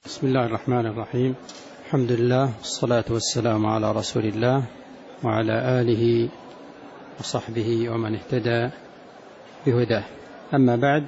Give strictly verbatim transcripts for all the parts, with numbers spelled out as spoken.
بسم الله الرحمن الرحيم. الحمد لله والصلاة والسلام على رسول الله وعلى آله وصحبه ومن اهتدى بهداه. أما بعد،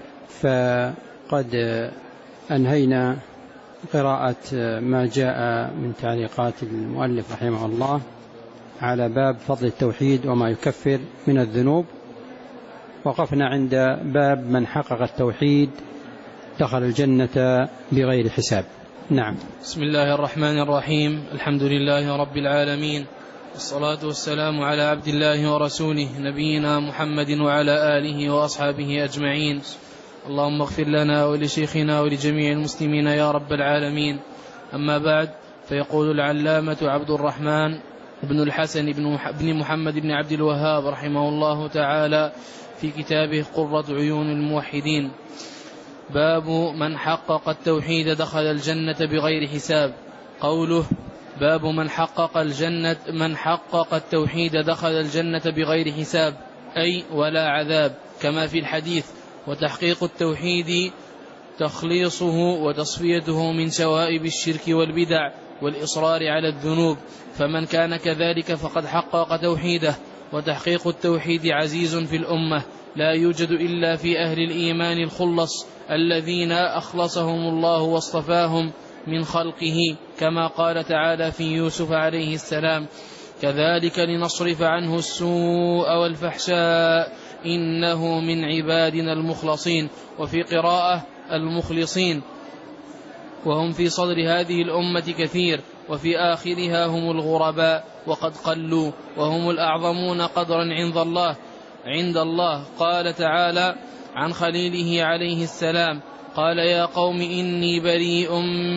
فقد أنهينا قراءة ما جاء من تعليقات المؤلف رحمه الله على باب فضل التوحيد وما يكفر من الذنوب. وقفنا عند باب من حقق التوحيد دخل الجنة بغير حساب. نعم. بسم الله الرحمن الرحيم. الحمد لله رب العالمين، والصلاة والسلام على عبد الله ورسوله نبينا محمد وعلى آله وأصحابه أجمعين. اللهم اغفر لنا ولشيخنا ولجميع المسلمين يا رب العالمين. أما بعد، فيقول العلامة عبد الرحمن بن الحسن بن محمد بن عبد الوهاب رحمه الله تعالى في كتابه قرة عيون الموحدين: باب من حقق التوحيد دخل الجنة بغير حساب. قوله باب من حقق الجنة من حقق التوحيد دخل الجنة بغير حساب، أي ولا عذاب، كما في الحديث. وتحقيق التوحيد تخليصه وتصفيته من شوائب الشرك والبدع والإصرار على الذنوب، فمن كان كذلك فقد حقق توحيده. وتحقيق التوحيد عزيز في الأمة، لا يوجد إلا في أهل الإيمان الخلص الذين أخلصهم الله واصطفاهم من خلقه، كما قال تعالى في يوسف عليه السلام: كذلك لنصرف عنه السوء والفحشاء إنه من عبادنا المخلصين. وفي قراءة المخلصين، وهم في صدر هذه الأمة كثير، وفي آخرها هم الغرباء وقد قلوا، وهم الأعظمون قدرا عند الله عند الله قال تعالى عن خليله عليه السلام: قال يا قوم إني بريء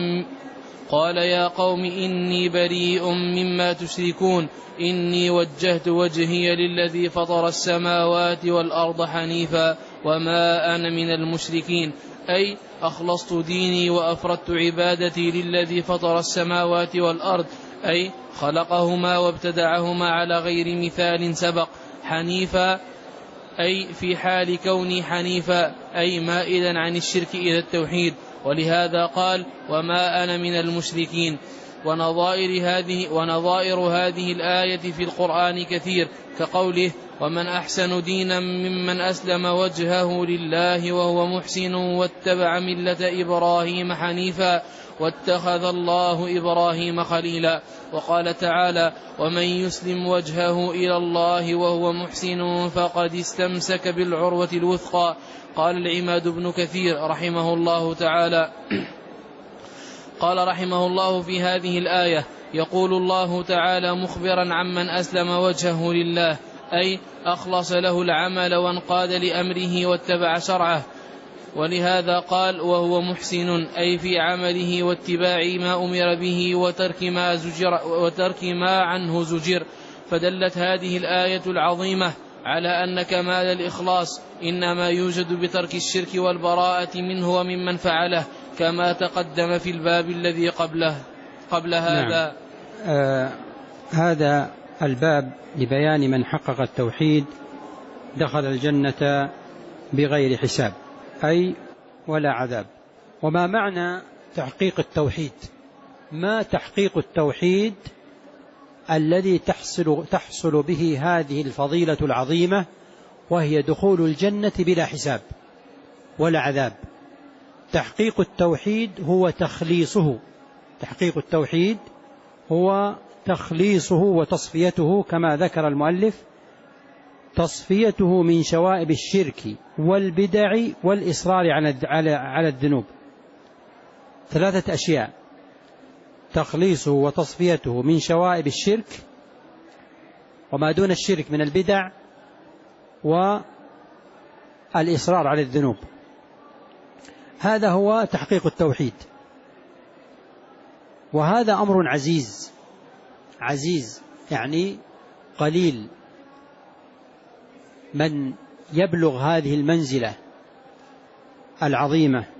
قال يا قوم إني بريء مما تشركون إني وجهت وجهي للذي فطر السماوات والأرض حنيفا وما أنا من المشركين، أي أخلصت ديني وأفردت عبادتي للذي فطر السماوات والأرض، أي خلقهما وابتدعهما على غير مثال سبق. حنيفا أي في حال كوني حنيفا، أي مائلا عن الشرك إلى التوحيد. ولهذا قال: وما أنا من المشركين. ونظائر هذه, ونظائر هذه الآية في القرآن كثير، كقوله: ومن أحسن دينا ممن أسلم وجهه لله وهو محسن واتبع ملة إبراهيم حنيفا واتخذ الله إبراهيم خليلا. وقال تعالى: ومن يسلم وجهه إلى الله وهو محسن فقد استمسك بالعروة الوثقى. قال العماد بن كثير رحمه الله تعالى قال رحمه الله في هذه الآية: يقول الله تعالى مخبرا عمن أسلم وجهه لله، أي أخلص له العمل وانقاد لأمره واتبع شرعه. ولهذا قال: وهو محسن، أي في عمله واتباع ما أمر به وترك ما, زجر وترك ما عنه زجر. فدلت هذه الآية العظيمة على أن كمال الإخلاص إنما يوجد بترك الشرك والبراءة منه وممن فعله، كما تقدم في الباب الذي قبله قبل هذا. نعم. آه هذا الباب لبيان من حقق التوحيد دخل الجنة بغير حساب، أي ولا عذاب. وما معنى تحقيق التوحيد؟ ما تحقيق التوحيد الذي تحصل, تحصل به هذه الفضيلة العظيمة، وهي دخول الجنة بلا حساب ولا عذاب. تحقيق التوحيد هو تخليصه تحقيق التوحيد هو تخليصه وتصفيته، كما ذكر المؤلف: تصفيته من شوائب الشرك والبدع والإصرار على الذنوب. ثلاثة أشياء: تخليصه وتصفيته من شوائب الشرك وما دون الشرك من البدع والإصرار على الذنوب. هذا هو تحقيق التوحيد، وهذا أمر عزيز عزيز يعني قليل من يبلغ هذه المنزلة العظيمة،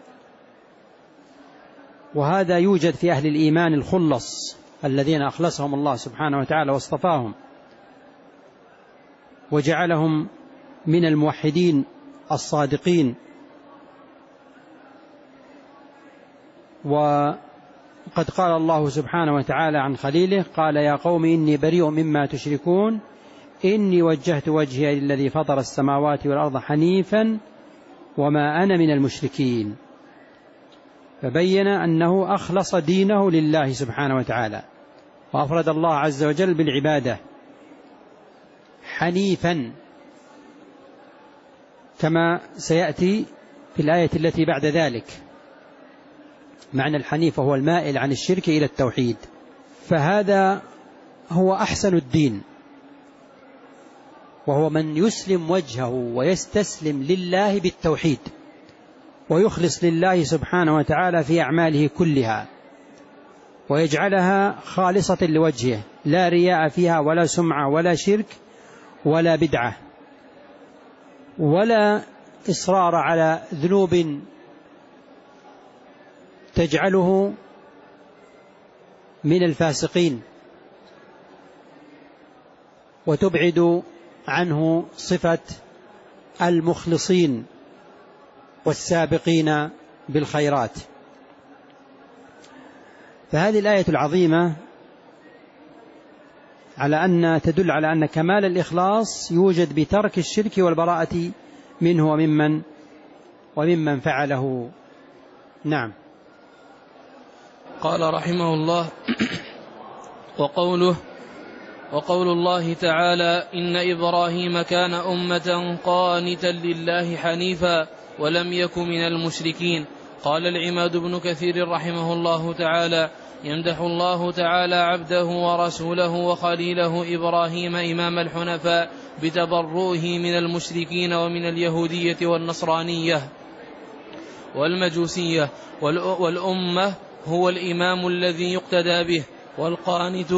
وهذا يوجد في أهل الإيمان الخلص الذين أخلصهم الله سبحانه وتعالى واصطفاهم وجعلهم من الموحدين الصادقين وقد قال الله سبحانه وتعالى عن خليله قال يا قوم إني بريء مما تشركون إني وجهت وجهي للذي فطر السماوات والأرض حنيفا وما أنا من المشركين. فبين أنه أخلص دينه لله سبحانه وتعالى وأفرد الله عز وجل بالعبادة حنيفا، كما سيأتي في الآية التي بعد ذلك. معنى الحنيف هو المائل عن الشرك إلى التوحيد، فهذا هو أحسن الدين، وهو من يسلم وجهه ويستسلم لله بالتوحيد ويخلص لله سبحانه وتعالى في أعماله كلها ويجعلها خالصة لوجهه، لا رياء فيها ولا سمعة ولا شرك ولا بدعة ولا إصرار على ذنوب تجعله من الفاسقين وتبعد عنه صفة المخلصين والسابقين بالخيرات. فهذه الآية العظيمة على أن تدل على أن كمال الإخلاص يوجد بترك الشرك والبراءة منه وممن وممن فعله. نعم. قال رحمه الله وقوله وقول الله تعالى إن إبراهيم كان أمة قانتا لله حنيفا ولم يك من المشركين. قال العماد بن كثير رحمه الله تعالى يمدح الله تعالى عبده ورسوله وخليله إبراهيم إمام الحنفاء بتبرؤه من المشركين ومن اليهودية والنصرانية والمجوسية، والأمة هو الإمام الذي يقتدى به، والقانت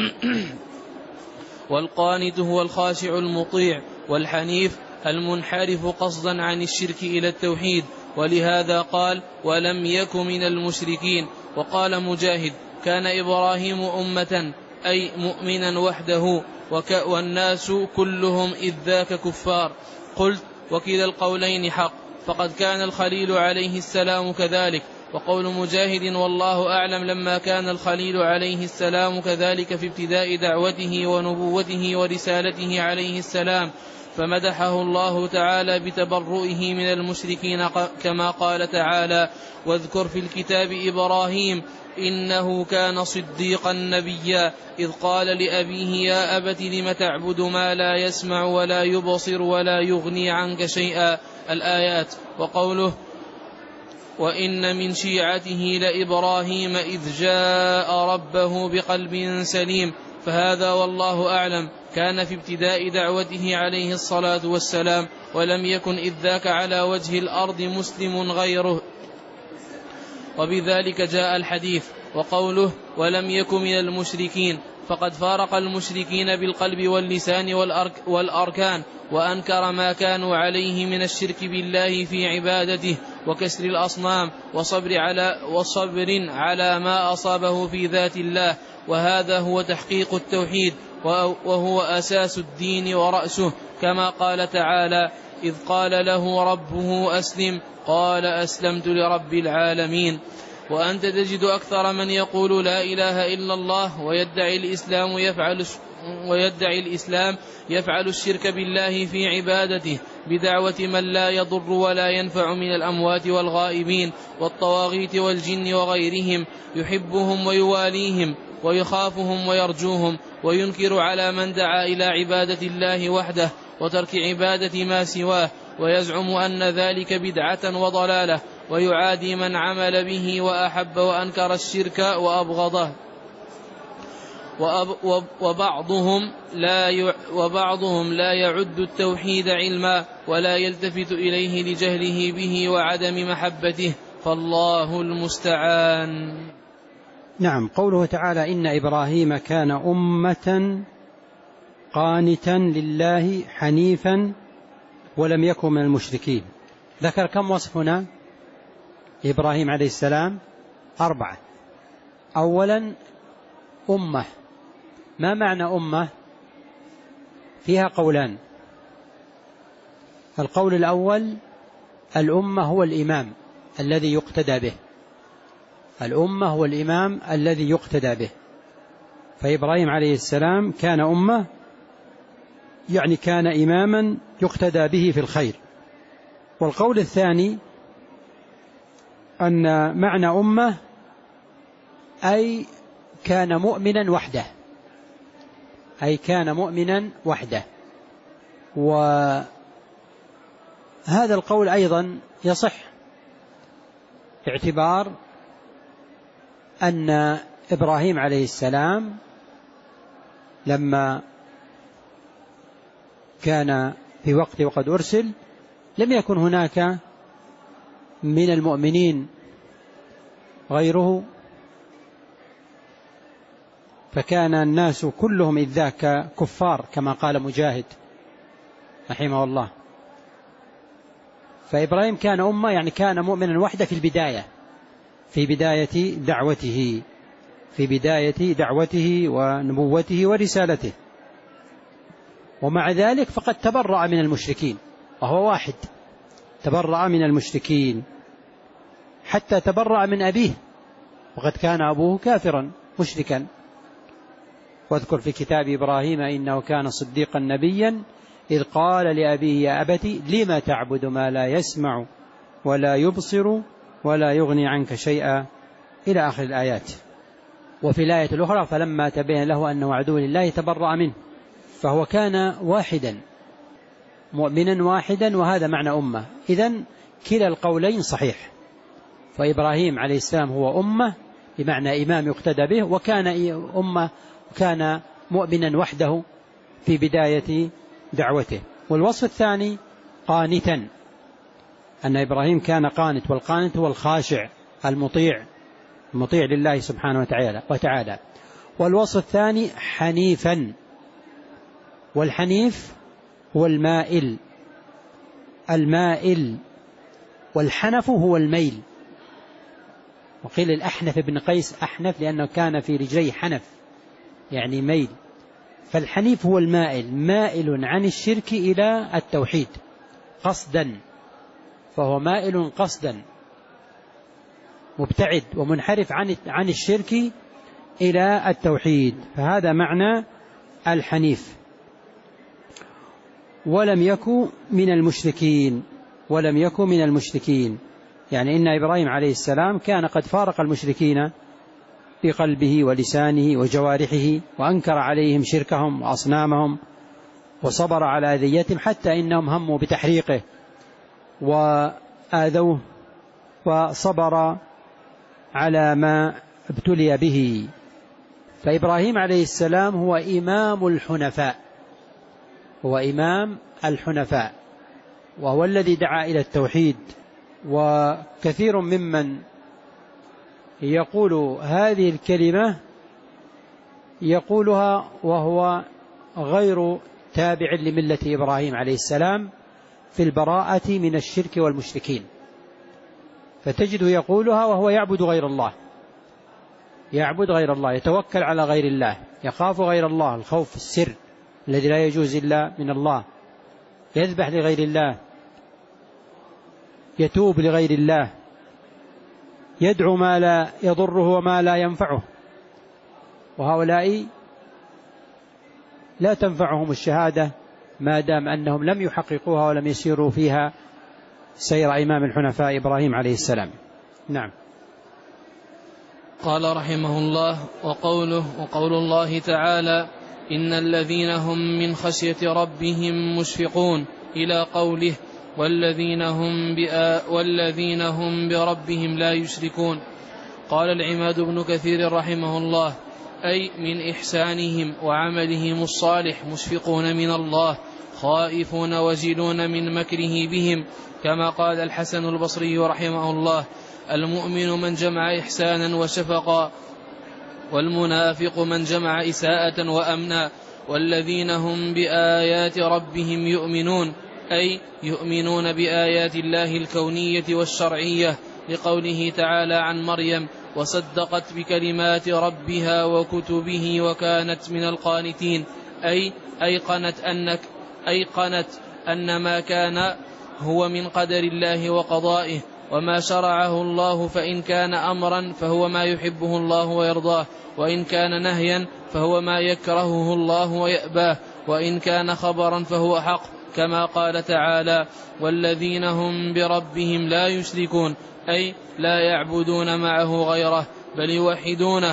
والقانت هو الخاشع المطيع، والحنيف المنحرف قصدا عن الشرك إلى التوحيد. ولهذا قال ولم يك من المشركين. وقال مجاهد كان إبراهيم أمة أي مؤمنا وحده والناس كلهم إذ ذاك كفار. قلت وكلا القولين حق، فقد كان الخليل عليه السلام كذلك. وقول مجاهد والله أعلم لما كان الخليل عليه السلام كذلك في ابتداء دعوته ونبوته ورسالته عليه السلام، فمدحه الله تعالى بتبرؤه من المشركين كما قال تعالى واذكر في الكتاب إبراهيم إنه كان صديقا نبيا إذ قال لأبيه يا أبت لم تعبد ما لا يسمع ولا يبصر ولا يغني عنك شيئا الآيات. وقوله وإن من شيعته لإبراهيم إذ جاء ربه بقلب سليم، فهذا والله أعلم كان في ابتداء دعوته عليه الصلاة والسلام، ولم يكن إذ ذاك على وجه الأرض مسلم غيره، وبذلك جاء الحديث. وقوله ولم يكن من المشركين فقد فارق المشركين بالقلب واللسان والأركان، وأنكر ما كانوا عليه من الشرك بالله في عبادته وكسر الأصنام وصبر على, وصبر على ما أصابه في ذات الله، وهذا هو تحقيق التوحيد وهو أساس الدين ورأسه، كما قال تعالى إذ قال له ربه أسلم قال أسلمت لرب العالمين. وأنت تجد أكثر من يقول لا إله إلا الله ويدعي الإسلام يفعل ويدعي الإسلام يفعل الشرك بالله في عبادته بدعوة من لا يضر ولا ينفع من الأموات والغائبين والطواغيت والجن وغيرهم، يحبهم ويواليهم ويخافهم ويرجوهم، وينكر على من دعا إلى عبادة الله وحده وترك عبادة ما سواه، ويزعم أن ذلك بدعة وضلالة، ويعادي من عمل به وأحب وأنكر الشرك وأبغضه. وبعضهم لا وبعضهم لا يعد التوحيد علما ولا يلتفت إليه لجهله به وعدم محبته، فالله المستعان. نعم. قوله تعالى إن إبراهيم كان أمة قانتا لله حنيفا ولم يكن من المشركين. ذكر كم وصف هنا إبراهيم عليه السلام؟ أربعة. أولا أمة. ما معنى أمة؟ فيها قولان. القول الأول الأمة هو الإمام الذي يقتدى به، الأمة هو الإمام الذي يقتدى به. فإبراهيم عليه السلام كان أمة، يعني كان إماما يقتدى به في الخير. والقول الثاني أن معنى أمة أي كان مؤمنا وحده، أي كان مؤمنا وحده. وهذا القول أيضا يصح، باعتبار أن إبراهيم عليه السلام لما كان في وقت وقد أرسل لم يكن هناك من المؤمنين غيره، فكان الناس كلهم إذ ذاك كفار كما قال مجاهد رحمه الله. فإبراهيم كان أمة، يعني كان مؤمنا وحده في البداية، في بداية دعوته في بداية دعوته ونبوته ورسالته. ومع ذلك فقد تبرأ من المشركين، وهو واحد تبرأ من المشركين حتى تبرأ من أبيه، وقد كان أبوه كافرا مشركا. واذكر في كتاب إبراهيم إنه كان صديقا نبيا إذ قال لأبيه يا أبت لم تعبد ما لا يسمع ولا يبصر ولا يغني عنك شيئا إلى آخر الآيات. وفي الآية الأخرى فلما تبين له أنه عدو لله تبرأ منه. فهو كان واحدا مؤمنا واحدا، وهذا معنى أمة. إذن كلا القولين صحيح، فإبراهيم عليه السلام هو أمة بمعنى إمام يقتدى به، وكان أمة وكان مؤمنا وحده في بداية دعوته. والوصف الثاني قانتا، أن إبراهيم كان قانت، والقانت هو الخاشع المطيع المطيع لله سبحانه وتعالى. والوصف الثاني حنيفا، والحنيف هو المائل المائل والحنف هو الميل. وقيل الأحنف بن قيس أحنف لأنه كان في رجليه حنف يعني ميل. فالحنيف هو المائل، مائل عن الشرك إلى التوحيد قصدا، فهو مائل قصدا مبتعد ومنحرف عن عن الشرك إلى التوحيد، فهذا معنى الحنيف. ولم يكن من المشركين ولم يكن من المشركين يعني إن إبراهيم عليه السلام كان قد فارق المشركين بقلبه ولسانه وجوارحه، وأنكر عليهم شركهم وأصنامهم، وصبر على أذيتهم حتى إنهم هموا بتحريقه وآذوه، وصبر على ما ابتلي به. فإبراهيم عليه السلام هو إمام الحنفاء هو إمام الحنفاء وهو الذي دعا إلى التوحيد. وكثير ممن يقول هذه الكلمة يقولها وهو غير تابع لملة إبراهيم عليه السلام في البراءة من الشرك والمشركين، فتجده يقولها وهو يعبد غير الله يعبد غير الله يتوكل على غير الله، يخاف غير الله الخوف السر الذي لا يجوز إلا من الله، يذبح لغير الله، يتوب لغير الله، يدعو ما لا يضره وما لا ينفعه. وهؤلاء لا تنفعهم الشهادة ما دام أنهم لم يحققوها ولم يسيروا فيها سير إمام الحنفاء إبراهيم عليه السلام. نعم. قال رحمه الله: وقوله وقول الله تعالى: إن الذين هم من خشية ربهم مشفقون، إلى قوله: والذين هم, والذين هم بربهم لا يشركون. قال العماد بن كثير رحمه الله: أي من إحسانهم وعملهم الصالح مشفقون من الله، خائفون وجلون من مكره بهم، كما قال الحسن البصري رحمه الله: المؤمن من جمع إحسانا وشفقا، والمنافق من جمع إساءة وأمنا. والذين هم بآيات ربهم يؤمنون، أي يؤمنون بآيات الله الكونية والشرعية، لقوله تعالى عن مريم: وصدقت بكلمات ربها وكتبه وكانت من القانتين، أي أيقنت أنك أيقنت أن ما كان هو من قدر الله وقضائه، وما شرعه الله فإن كان أمرا فهو ما يحبه الله ويرضاه، وإن كان نهيا فهو ما يكرهه الله ويأباه، وإن كان خبرا فهو حق، كما قال تعالى: والذين هم بربهم لا يشركون، أي لا يعبدون معه غيره بل يوحدونه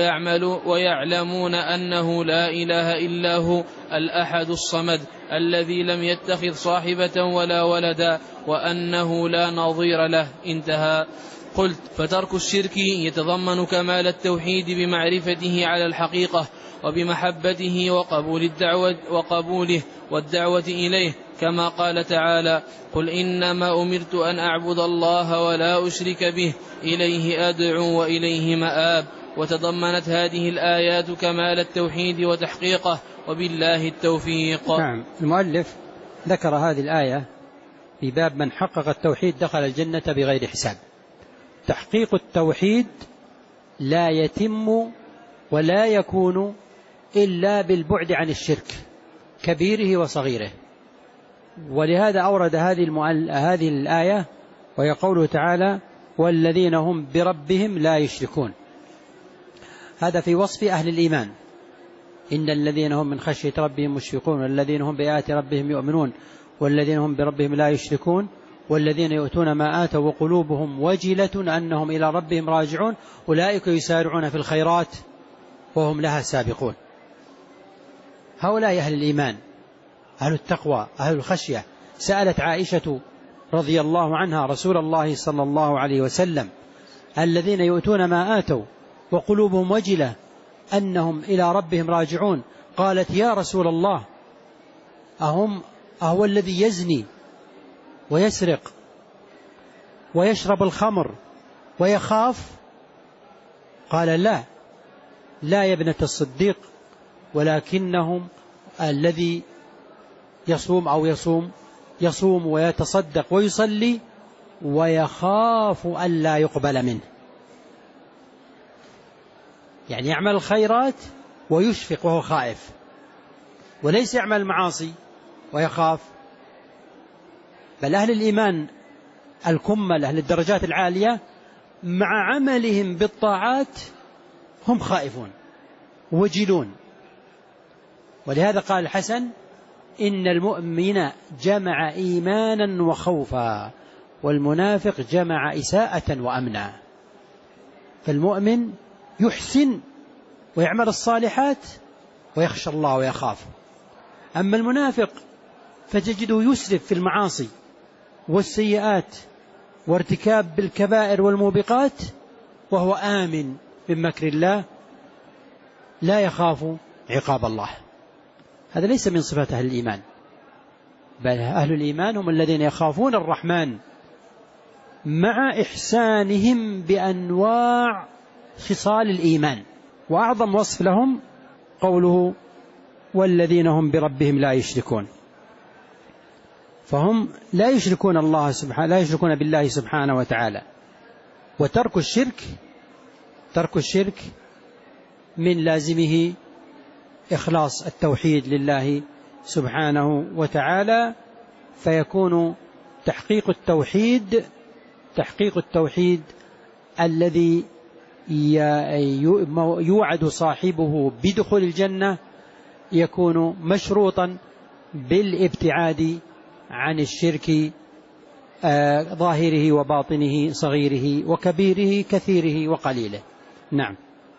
ويعلمون أنه لا إله إلا هو الأحد الصمد الذي لم يتخذ صاحبة ولا ولدا وأنه لا نظير له. انتهى. قلت: فترك الشرك يتضمن كمال التوحيد بمعرفته على الحقيقة وبمحبته وقبول الدعوة وقبوله والدعوة إليه، كما قال تعالى: قل إنما أمرت أن أعبد الله ولا أشرك به إليه أدعو وإليه مآب. وتضمنت هذه الآيات كمال التوحيد وتحقيقه، وبالله التوفيق. نعم. المؤلف ذكر هذه الآية في باب من حقق التوحيد دخل الجنة بغير حساب. تحقيق التوحيد لا يتم ولا يكون إلا بالبعد عن الشرك كبيره وصغيره، ولهذا أورد هذه, المؤل... هذه الآية وهي قوله تعالى: والذين هم بربهم لا يشركون. هذا في وصف أهل الإيمان: إن الذين هم من خشية ربهم مشفقون، والذين هم بآيات ربهم يؤمنون، والذين هم بربهم لا يشركون، والذين يؤتون ما آتوا وقلوبهم وجلة أنهم إلى ربهم راجعون، أولئك يسارعون في الخيرات وهم لها سابقون. هؤلاء أهل الإيمان، أهل التقوى، أهل الخشية. سألت عائشة رضي الله عنها رسول الله صلى الله عليه وسلم: الذين يؤتون ما آتوا وقلوبهم وجلة أنهم إلى ربهم راجعون، قالت: يا رسول الله، أهم أهو الذي يزني ويسرق ويشرب الخمر ويخاف؟ قال: لا لا يا ابنة الصديق، ولكنهم الذي يصوم أو يصوم يصوم ويتصدق ويصلي ويخاف ألا يقبل منه. يعني يعمل الخيرات ويشفق وهو خائف، وليس يعمل المعاصي ويخاف. بل أهل الإيمان الكمل، أهل الدرجات العالية، مع عملهم بالطاعات هم خائفون وجلون. ولهذا قال الحسن: إن المؤمن جمع إيمانا وخوفا، والمنافق جمع إساءة وأمنا. فالمؤمن يحسن ويعمل الصالحات ويخشى الله ويخاف، أما المنافق فتجده يسرف في المعاصي والسيئات وارتكاب بالكبائر والموبقات وهو آمن من مكر الله، لا يخاف عقاب الله. هذا ليس من صفات أهل الإيمان، بل أهل الإيمان هم الذين يخافون الرحمن مع إحسانهم بأنواع خصال الإيمان. وأعظم وصف لهم قوله: والذين هم بربهم لا يشركون. فهم لا يشركون الله سبحانه، لا يشركون بالله سبحانه وتعالى. وترك الشرك ترك الشرك من لازمه إخلاص التوحيد لله سبحانه وتعالى، فيكون تحقيق التوحيد تحقيق التوحيد الذي يوعد صاحبه بدخول الجنة يكون مشروطا بالابتعاد عن الشرك ظاهره وباطنه، صغيره وكبيره، كثيره وقليله. نعم.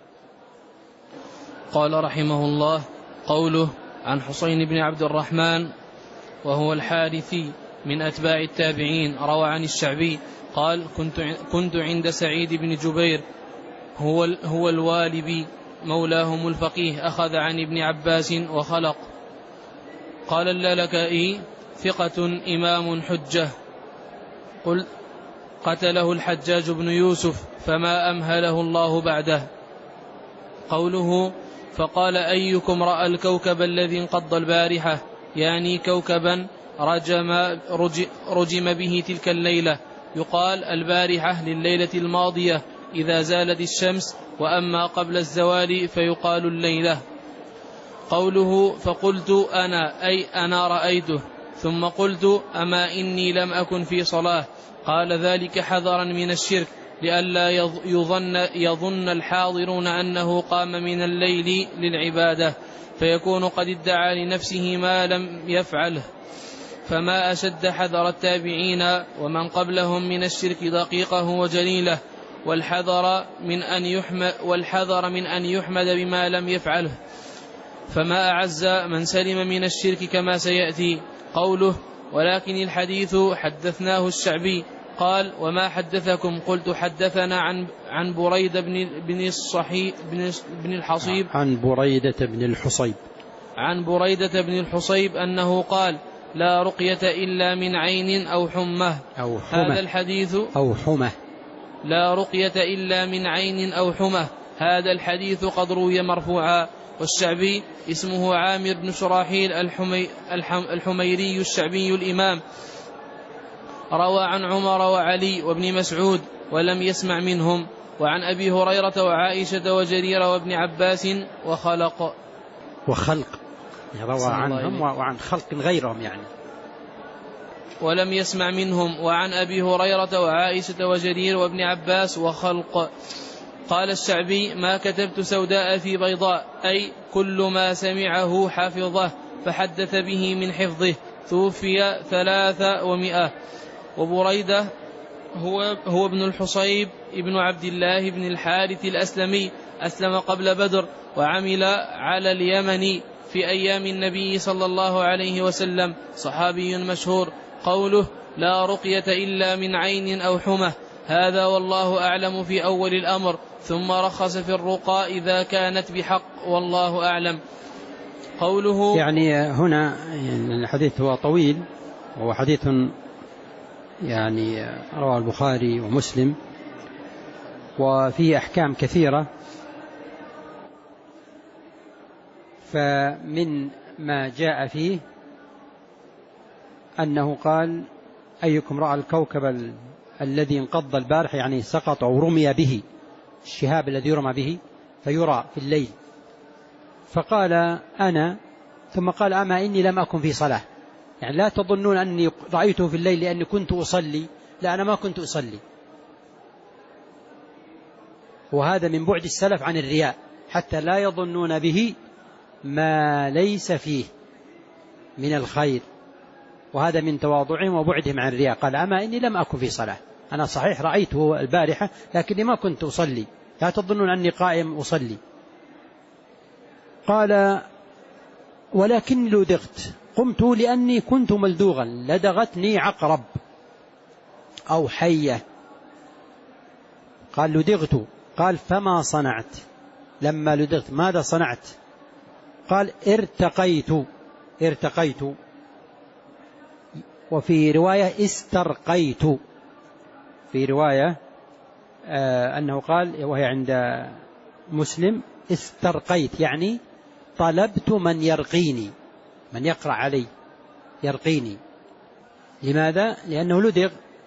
قال رحمه الله: قوله عن حسين بن عبد الرحمن وهو الحارثي من أتباع التابعين، روى عن الشعبي قال: كنت كنت عند سعيد بن جبير هو هو الوالبي مولاهم الفقيه، أخذ عن ابن عباس وخلق. قال اللالكائي: ثقة إمام حجة. قل: قتله الحجاج بن يوسف فما أمهله الله بعده. قوله: فقال: أيكم رأى الكوكب الذي انقض البارحة، يعني كوكبا رجم, رجم به تلك الليلة، يقال البارحة لليلة الماضية إذا زالت الشمس، وأما قبل الزوال فيقال الليلة. قوله: فقلت أنا، أي أنا رأيته، ثم قلت أما إني لم أكن في صلاة. قال ذلك حذرا من الشرك لئلا يظن, يظن الحاضرون أنه قام من الليل للعبادة فيكون قد ادعى لنفسه ما لم يفعله. فما أشد حذر التابعين ومن قبلهم من الشرك دقيقه وجليله، والحذر من أن يحمد, والحذر من أن يحمد بما لم يفعله. فما أعز من سلم من الشرك كما سيأتي. قوله ولكن الحديث حدثناه الشعبي. قال وما حدثكم؟ قلت حدثنا عن عن بريدة بن بن الصحي بن, بن الحصيب عن بريدة بن الحصيب عن بريدة بن الحصيب أنه قال لا رقية إلا من عين أو حمة. أو حمة هذا الحديث أو حمة لا رقية إلا من عين أو حمة. هذا الحديث قد روي مرفوعا. والشعبي اسمه عامر بن شراحيل الحمي الحميري الشعبي الإمام، روى عن عمر وعلي وابن مسعود ولم يسمع منهم، وعن أبي هريرة وعائشة وجرير وابن عباس وخلق وخلق روى عنهم وعن خلق غيرهم يعني ولم يسمع منهم، وعن أبي هريرة وعائشة وجرير وابن عباس وخلق. قال الشعبي ما كتبت سوداء في بيضاء، أي كل ما سمعه حفظه فحدث به من حفظه. توفي ثلاثة ومئة. وبريدة هو, هو ابن الحصيب ابن عبد الله بن الحارث الأسلمي، أسلم قبل بدر وعمل على اليمن في أيام النبي صلى الله عليه وسلم، صحابي مشهور. قوله لا رقية إلا من عين أو حمة هذا والله أعلم في أول الأمر، ثم رخص في الرقى إذا كانت بحق والله أعلم. قوله يعني هنا الحديث هو طويل، وهو حديث يعني رواه البخاري ومسلم وفيه أحكام كثيرة. فمن ما جاء فيه أنه قال أيكم رأى الكوكب الذي انقض البارح، يعني سقط أو رمي به، الشهاب الذي يرمى به فيرى في الليل. فقال أنا، ثم قال أما إني لم أكن في صلاة، يعني لا تظنون أني رأيته في الليل لأني كنت أصلي، لا أنا ما كنت أصلي. وهذا من بعد السلف عن الرياء حتى لا يظنون به ما ليس فيه من الخير، وهذا من تواضعهم وبعدهم عن الرياء. قال أما إني لم أكن في صلاة، أنا صحيح رأيته البارحة لكني ما كنت أصلي، لا تظنون أني قائم أصلي. قال ولكن لدغت، قمت لأني كنت ملدوغا، لدغتني عقرب أو حية. قال لدغت، قال فما صنعت لما لدغت، ماذا صنعت؟ قال ارتقيت ارتقيت وفي رواية استرقيت، في رواية آه أنه قال وهي عند مسلم استرقيت، يعني طلبت من يرقيني، من يقرأ علي يرقيني. لماذا؟ لأنه لدغ،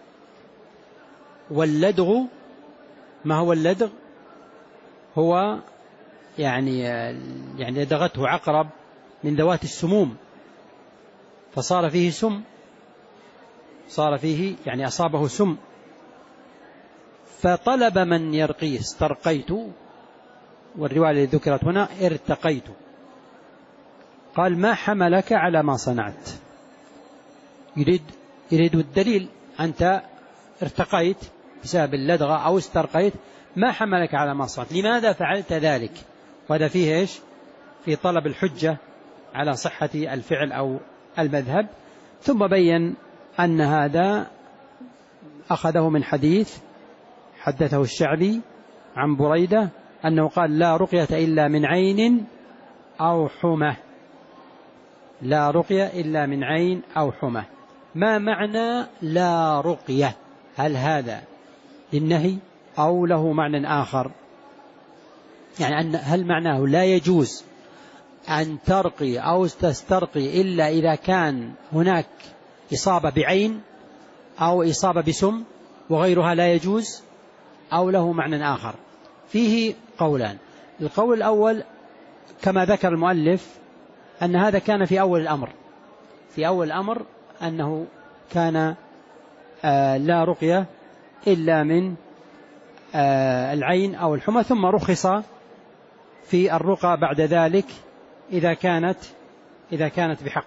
واللدغ ما هو اللدغ؟ هو يعني يعني لدغته عقرب من ذوات السموم فصار فيه سم، صار فيه يعني أصابه سم، فطلب من يرقيه. استرقيت، والرواية التي ذكرت هنا ارتقيت. قال ما حملك على ما صنعت؟ يريد يريد الدليل، أنت ارتقيت بسبب اللدغة أو استرقيت، ما حملك على ما صنعت؟ لماذا فعلت ذلك؟ وهذا فيه إيش؟ في طلب الحجة على صحة الفعل أو المذهب. ثم بين أن هذا أخذه من حديث حدثه الشعبي عن بريدة أنه قال لا رقية إلا من عين أو حمى، لا رقية إلا من عين أو حمى. ما معنى لا رقية؟ هل هذا للنهي أو له معنى آخر؟ يعني أن هل معناه لا يجوز أن ترقي أو تسترقي إلا إذا كان هناك إصابة بعين أو إصابة بسم وغيرها لا يجوز، أو له معنى آخر؟ فيه قولان. القول الأول كما ذكر المؤلف أن هذا كان في أول الأمر، في أول الأمر أنه كان لا رقية إلا من العين أو الحمى، ثم رخص في الرقى بعد ذلك إذا كانت إذا كانت بحق.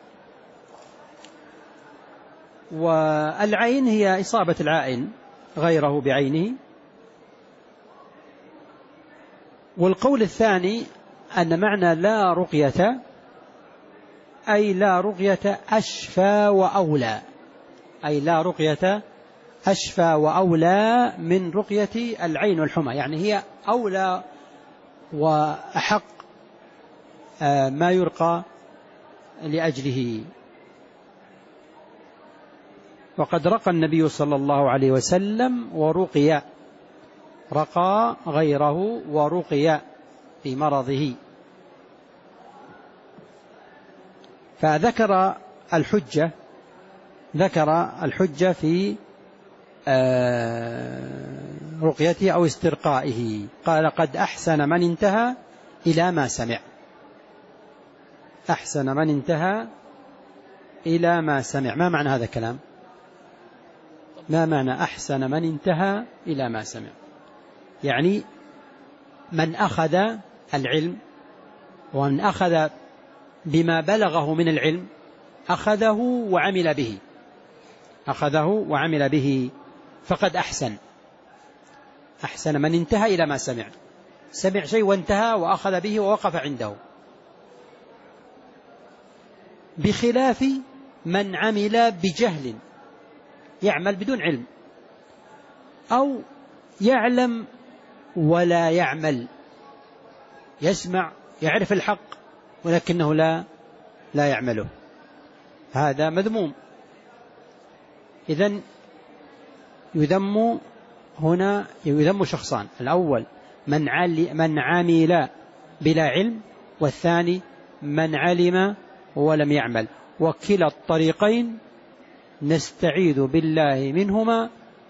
والعين هي إصابة العائن غيره بعينه. والقول الثاني أن معنى لا رقية أي لا رقية أشفى وأولى، أي لا رقية أشفى وأولى من رقية العين والحمى، يعني هي أولى وأحق ما يرقى لأجله. وقد رقى النبي صلى الله عليه وسلم ورقي، رقى غيره ورقي في مرضه. فذكر الحجة ذكر الحجة في رقيته أو استرقائه. قال قد أحسن من انتهى إلى ما سمع. أحسن من انتهى إلى ما سمع. ما معنى هذا الكلام؟ ما معنى أحسن من انتهى إلى ما سمع؟ يعني من أخذ العلم ومن أخذ بما بلغه من العلم أخذه وعمل به أخذه وعمل به فقد أحسن. أحسن من انتهى إلى ما سمع، سمع شيء وانتهى وأخذ به ووقف عنده، بخلاف من عمل بجهل، يعمل بدون علم، أو يعلم ولا يعمل، يسمع يعرف الحق ولكنه لا لا يعمله، هذا مذموم. إذن يذم هنا يذم شخصان: الأول من من عمل بلا علم، والثاني من علم ولم يعمل. وكلا الطريقين نستعيذ بالله منهما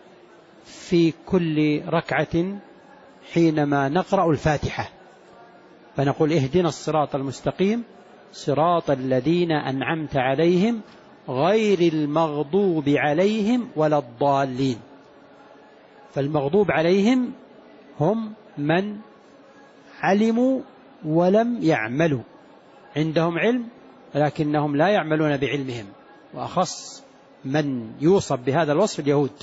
في كل ركعة حينما نقرأ الفاتحة، فنقول اهدنا الصراط المستقيم صراط الذين أنعمت عليهم غير المغضوب عليهم ولا الضالين. فالمغضوب عليهم هم من علموا ولم يعملوا، عندهم علم لكنهم لا يعملون بعلمهم، وأخص من يوصف بهذا الوصف اليهود.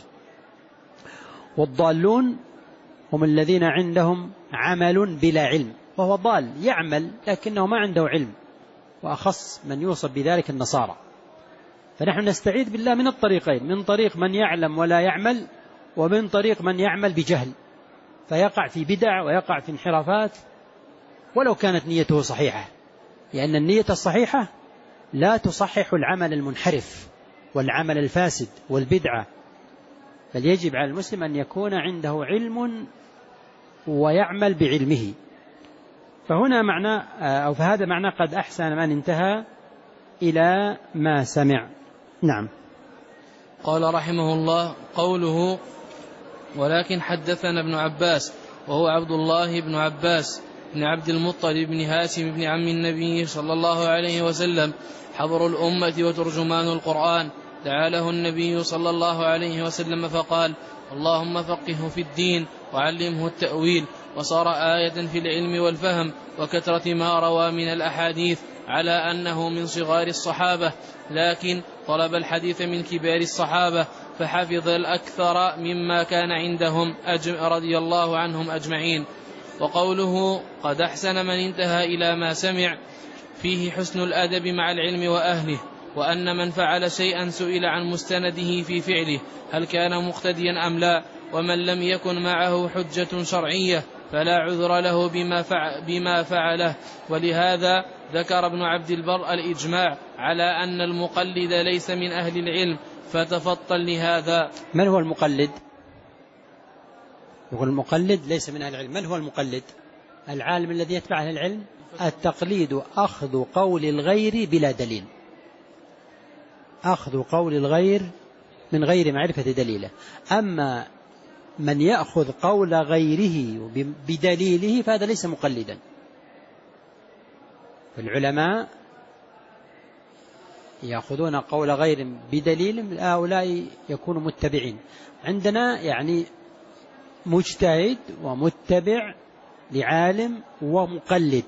والضالون هم الذين عندهم عمل بلا علم، وهو ضال يعمل لكنه ما عنده علم، وأخص من يوصف بذلك النصارى. فنحن نستعيذ بالله من الطريقين: من طريق من يعلم ولا يعمل، ومن طريق من يعمل بجهل فيقع في بدع ويقع في انحرافات ولو كانت نيته صحيحة، لأن النية الصحيحة لا تصحح العمل المنحرف والعمل الفاسد والبدعة. بل يجب على المسلم أن يكون عنده علم ويعمل بعلمه. فهنا معنى أو فهذا معنى قد أحسن من انتهى إلى ما سمع. نعم. قال رحمه الله: قوله ولكن حدثنا ابن عباس، وهو عبد الله بن عباس بن عبد المطلب بن هاشم بن عم النبي صلى الله عليه وسلم، حبر الأمة وترجمان القرآن. دعا له النبي صلى الله عليه وسلم فقال: اللهم فقهه في الدين وعلمه التأويل. وصار آية في العلم والفهم وكثرة ما روى من الأحاديث على أنه من صغار الصحابة، لكن طلب الحديث من كبار الصحابة فحفظ الأكثر مما كان عندهم رضي الله عنهم أجمعين. وقوله قد أحسن من انتهى إلى ما سمع فيه حسن الأدب مع العلم وأهله، وأن من فعل شيئا سئل عن مستنده في فعله هل كان مقتديا أم لا، ومن لم يكن معه حجة شرعية فلا عذر له بما, فعل بما فعله. ولهذا ذكر ابن عبد البر الإجماع على أن المقلد ليس من أهل العلم، فتفطن لهذا. من هو المقلد؟ يقول المقلد ليس من أهل العلم. من هو المقلد؟ العالم الذي يتبع أهل العلم. التقليد أخذ قول الغير بلا دليل، أخذ قول الغير من غير معرفة دليله. أما من يأخذ قول غيره بدليله فهذا ليس مقلدا. العلماء يأخذون قول غير بدليل هؤلاء يكونوا متبعين. عندنا يعني مجتهد ومتبع لعالم ومقلد.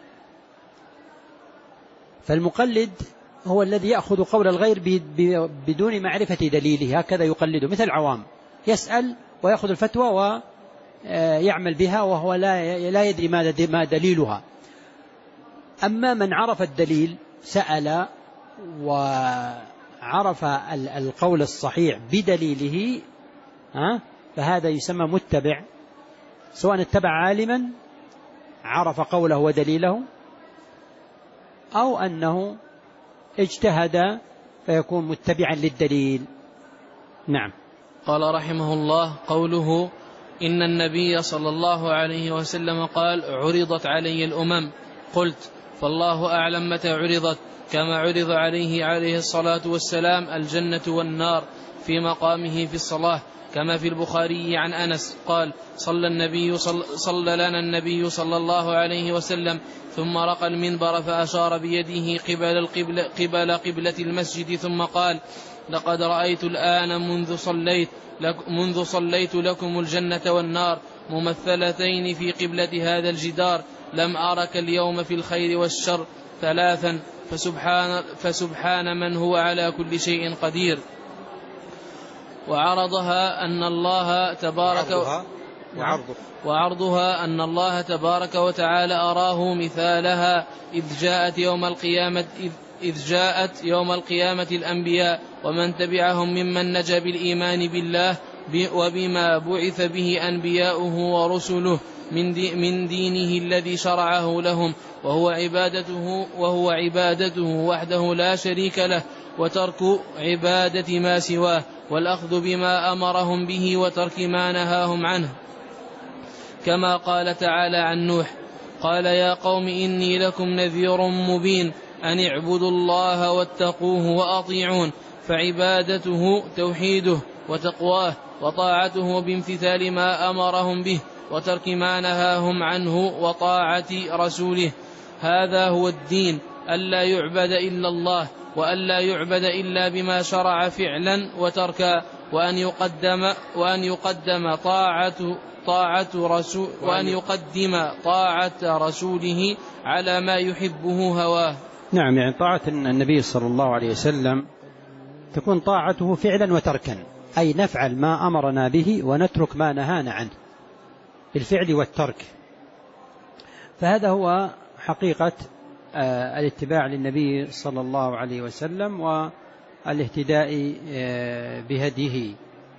فالمقلد هو الذي يأخذ قول الغير بدون معرفة دليله، هكذا يقلده مثل العوام، يسأل ويأخذ الفتوى ويعمل بها وهو لا يدري ما دليلها. أما من عرف الدليل سأل وعرف القول الصحيح بدليله فهذا يسمى متبع، سواء اتبع عالما عرف قوله ودليله أو أنه اجتهد فيكون متبعا للدليل. نعم. قال رحمه الله: قوله إن النبي صلى الله عليه وسلم قال: عرضت علي الأمم. قلت: فالله أعلم متى عرضت، كما عرض عليه عليه الصلاة والسلام الجنة والنار في مقامه في الصلاة، كما في البخاري عن أنس قال: صلى النبي صل صلى لنا النبي صلى الله عليه وسلم ثم رقى المنبر فأشار بيده قبل القبلة قبل قبلة المسجد ثم قال: لقد رأيت الآن منذ صليت لك منذ صليت لكم الجنة والنار ممثلتين في قبلة هذا الجدار، لم أرك اليوم في الخير والشر ثلاثا، فسبحان, فسبحان من هو على كل شيء قدير. وعرضها أن الله تبارك وعرضها, وعرضها, وعرضها أن الله تبارك وتعالى أراه مثالها إذ جاءت يوم القيامة إذ, إذ جاءت يوم القيامة الأنبياء ومن تبعهم ممن نجا بالإيمان بالله وبما بعث به أنبياؤه ورسله من, دي من دينه الذي شرعه لهم، وهو عبادته, وهو عبادته وحده لا شريك له، وترك عبادة ما سواه، والأخذ بما أمرهم به وترك ما نهاهم عنه، كما قال تعالى عن نوح: قال يا قوم إني لكم نذير مبين أن اعبدوا الله واتقوه وأطيعون. فعبادته توحيده وتقواه وطاعته بامتثال ما أمرهم به وترك ما نهاهم عنه وطاعة رسوله. هذا هو الدين، ألا يعبد إلا الله، وألا يعبد إلا بما شرع فعلا وتركا، وأن يقدم وأن يقدم طاعة طاعة رسول وأن يقدم طاعة رسوله على ما يحبه هواه. نعم، يعني طاعة النبي صلى الله عليه وسلم تكون طاعته فعلا وتركا، أي نفعل ما أمرنا به ونترك ما نهانا عنه بالفعل والترك. فهذا هو حقيقة الاتباع للنبي صلى الله عليه وسلم والاهتداء بهديه.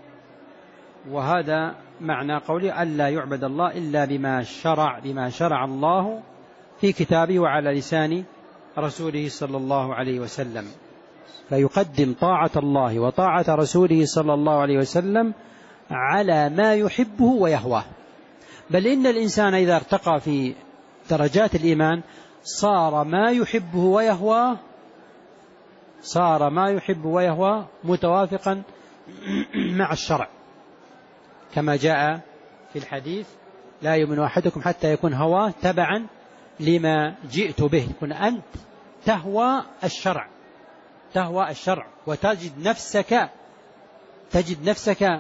وهذا معنى قوله ألا يعبد الله إلا بما شرع بما شرع الله في كتابه وعلى لسان رسوله صلى الله عليه وسلم، فيقدم طاعة الله وطاعة رسوله صلى الله عليه وسلم على ما يحبه ويهواه. بل إن الإنسان إذا ارتقى في درجات الإيمان صار ما يحبه ويهواه صار ما يحبه ويهواه متوافقا مع الشرع، كما جاء في الحديث: لا يؤمن أحدكم حتى يكون هواه تبعا لما جئت به. تكون أنت تهوى الشرع تهوى الشرع وتجد نفسك تجد نفسك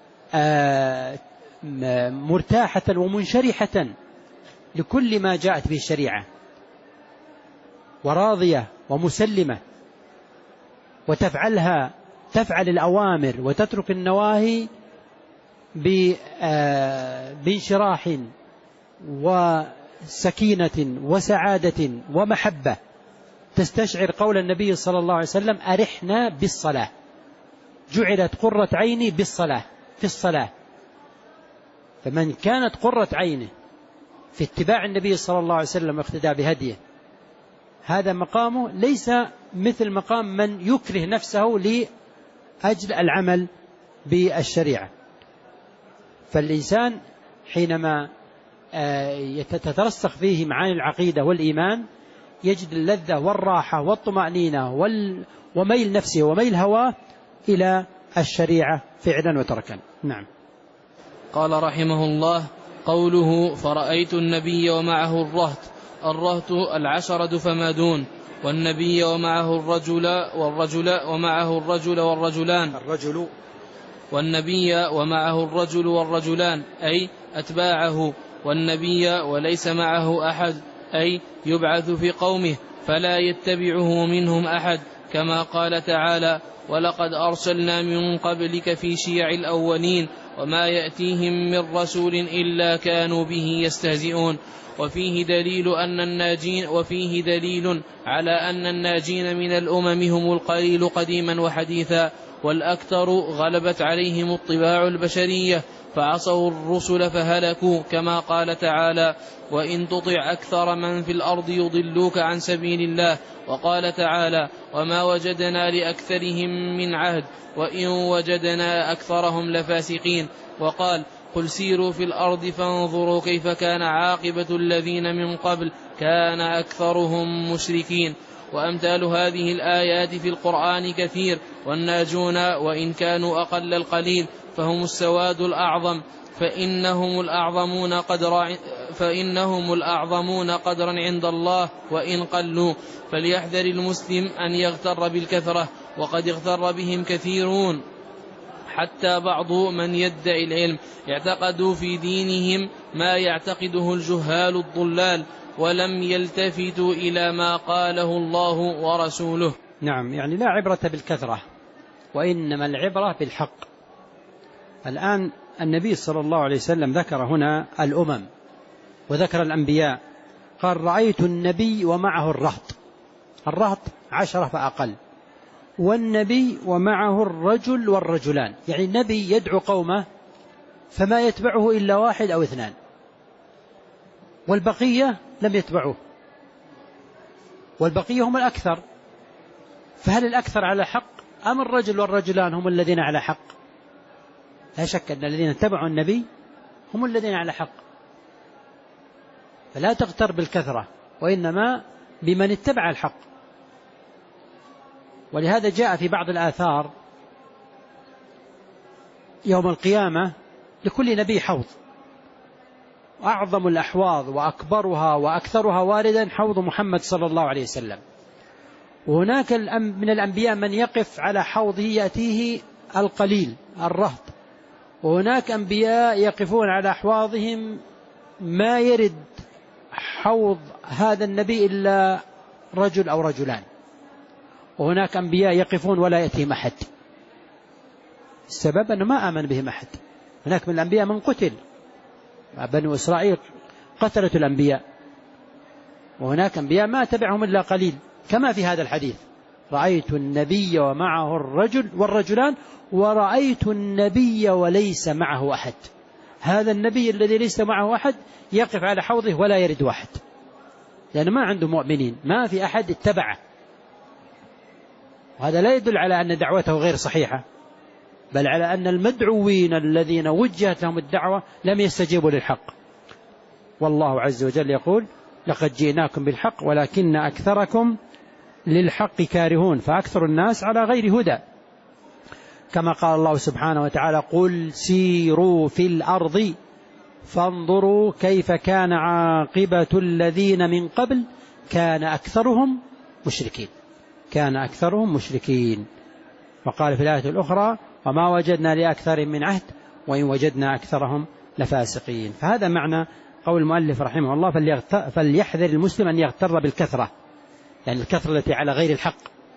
مرتاحة ومنشرحة لكل ما جاءت به الشريعة، وراضية ومسلمة، وتفعلها تفعل الأوامر وتترك النواهي بانشراح وسكينة وسعادة ومحبة. تستشعر قول النبي صلى الله عليه وسلم: أرحنا بالصلاة، جعلت قرة عيني بالصلاة في الصلاة. فمن كانت قرة عينه في اتباع النبي صلى الله عليه وسلم واقتداء بهديه، هذا مقامه ليس مثل مقام من يكره نفسه لأجل العمل بالشريعة. فالإنسان حينما تترسخ فيه معاني العقيدة والإيمان يجد اللذة والراحة والطمأنينة وميل نفسه وميل هواه إلى الشريعة فعلا وتركا. نعم. قال رحمه الله: قوله فرأيت النبي ومعه الرهط. الرهط العشرة فما دون، والنبي ومعه الرجل والرجل ومعه الرجل والرجلان الرجل والنبي ومعه الرجل والرجلان أي أتباعه، والنبي وليس معه أحد أي يبعث في قومه فلا يتبعه منهم أحد، كما قال تعالى: ولقد أرسلنا من قبلك في شيع الأولين وما يأتيهم من رسول إلا كانوا به يستهزئون. وفيه دليل أن الناجين وفيه دليل على أن الناجين من الأمم هم القليل قديما وحديثا، والأكثر غلبت عليهم الطباع البشرية فعصوا الرسل فهلكوا، كما قال تعالى: وإن تطع أكثر من في الأرض يضلوك عن سبيل الله. وقال تعالى: وما وجدنا لأكثرهم من عهد وإن وجدنا أكثرهم لفاسقين. وقال: قل سيروا في الأرض فانظروا كيف كان عاقبة الذين من قبل كان أكثرهم مشركين. وأمثال هذه الآيات في القرآن كثير، والناجون وإن كانوا أقل القليل فهم السواد الأعظم، فإنهم الأعظمون قدرا فإنهم الأعظمون قدرا عند الله وإن قلوا. فليحذر المسلم أن يغتر بالكثرة، وقد اغتر بهم كثيرون، حتى بعض من يدعي العلم اعتقدوا في دينهم ما يعتقده الجهال الضلال، ولم يلتفتوا إلى ما قاله الله ورسوله. نعم، يعني لا عبرة بالكثرة، وإنما العبرة بالحق. الآن النبي صلى الله عليه وسلم ذكر هنا الأمم وذكر الأنبياء، قال: رأيت النبي ومعه الرهط، الرهط عشرة فأقل، والنبي ومعه الرجل والرجلان، يعني النبي يدعو قومه فما يتبعه إلا واحد أو اثنان، والبقية لم يتبعوه، والبقية هم الأكثر. فهل الأكثر على حق أم الرجل والرجلان هم الذين على حق؟ لا شك أن الذين اتبعوا النبي هم الذين على حق. فلا تغتر بالكثرة، وإنما بمن اتبع الحق. ولهذا جاء في بعض الآثار يوم القيامة لكل نبي حوض، أعظم الأحواض وأكبرها وأكثرها واردا حوض محمد صلى الله عليه وسلم. وهناك من الأنبياء من يقف على حوضه يأتيه القليل الرهط، وهناك أنبياء يقفون على أحواضهم ما يرد حوض هذا النبي إلا رجل أو رجلان، وهناك أنبياء يقفون ولا يأتيهم أحد. السبب أنه ما آمن بهم أحد. هناك من الأنبياء من قتل، بنو إسرائيل قتلت الأنبياء، وهناك أنبياء ما تبعهم إلا قليل، كما في هذا الحديث: رأيت النبي ومعه الرجل والرجلان ورأيت النبي وليس معه أحد. هذا النبي الذي ليس معه أحد يقف على حوضه ولا يرد واحد، لأنه ما عنده مؤمنين، ما في أحد اتبعه. وهذا لا يدل على أن دعوته غير صحيحة، بل على أن المدعوين الذين وجهت لهم الدعوة لم يستجيبوا للحق. والله عز وجل يقول: لقد جئناكم بالحق ولكن أكثركم للحق كارهون. فأكثر الناس على غير هدى، كما قال الله سبحانه وتعالى: قل سيروا في الأرض فانظروا كيف كان عاقبة الذين من قبل كان أكثرهم مشركين كان أكثرهم مشركين. وقال في الآية الأخرى: وما وجدنا لأكثر من عهد وإن وجدنا أكثرهم لفاسقين. فهذا معنى قول المؤلف رحمه الله: فليحذر المسلم أن يغتر بالكثرة، يعني الكثرة التي على غير الحق،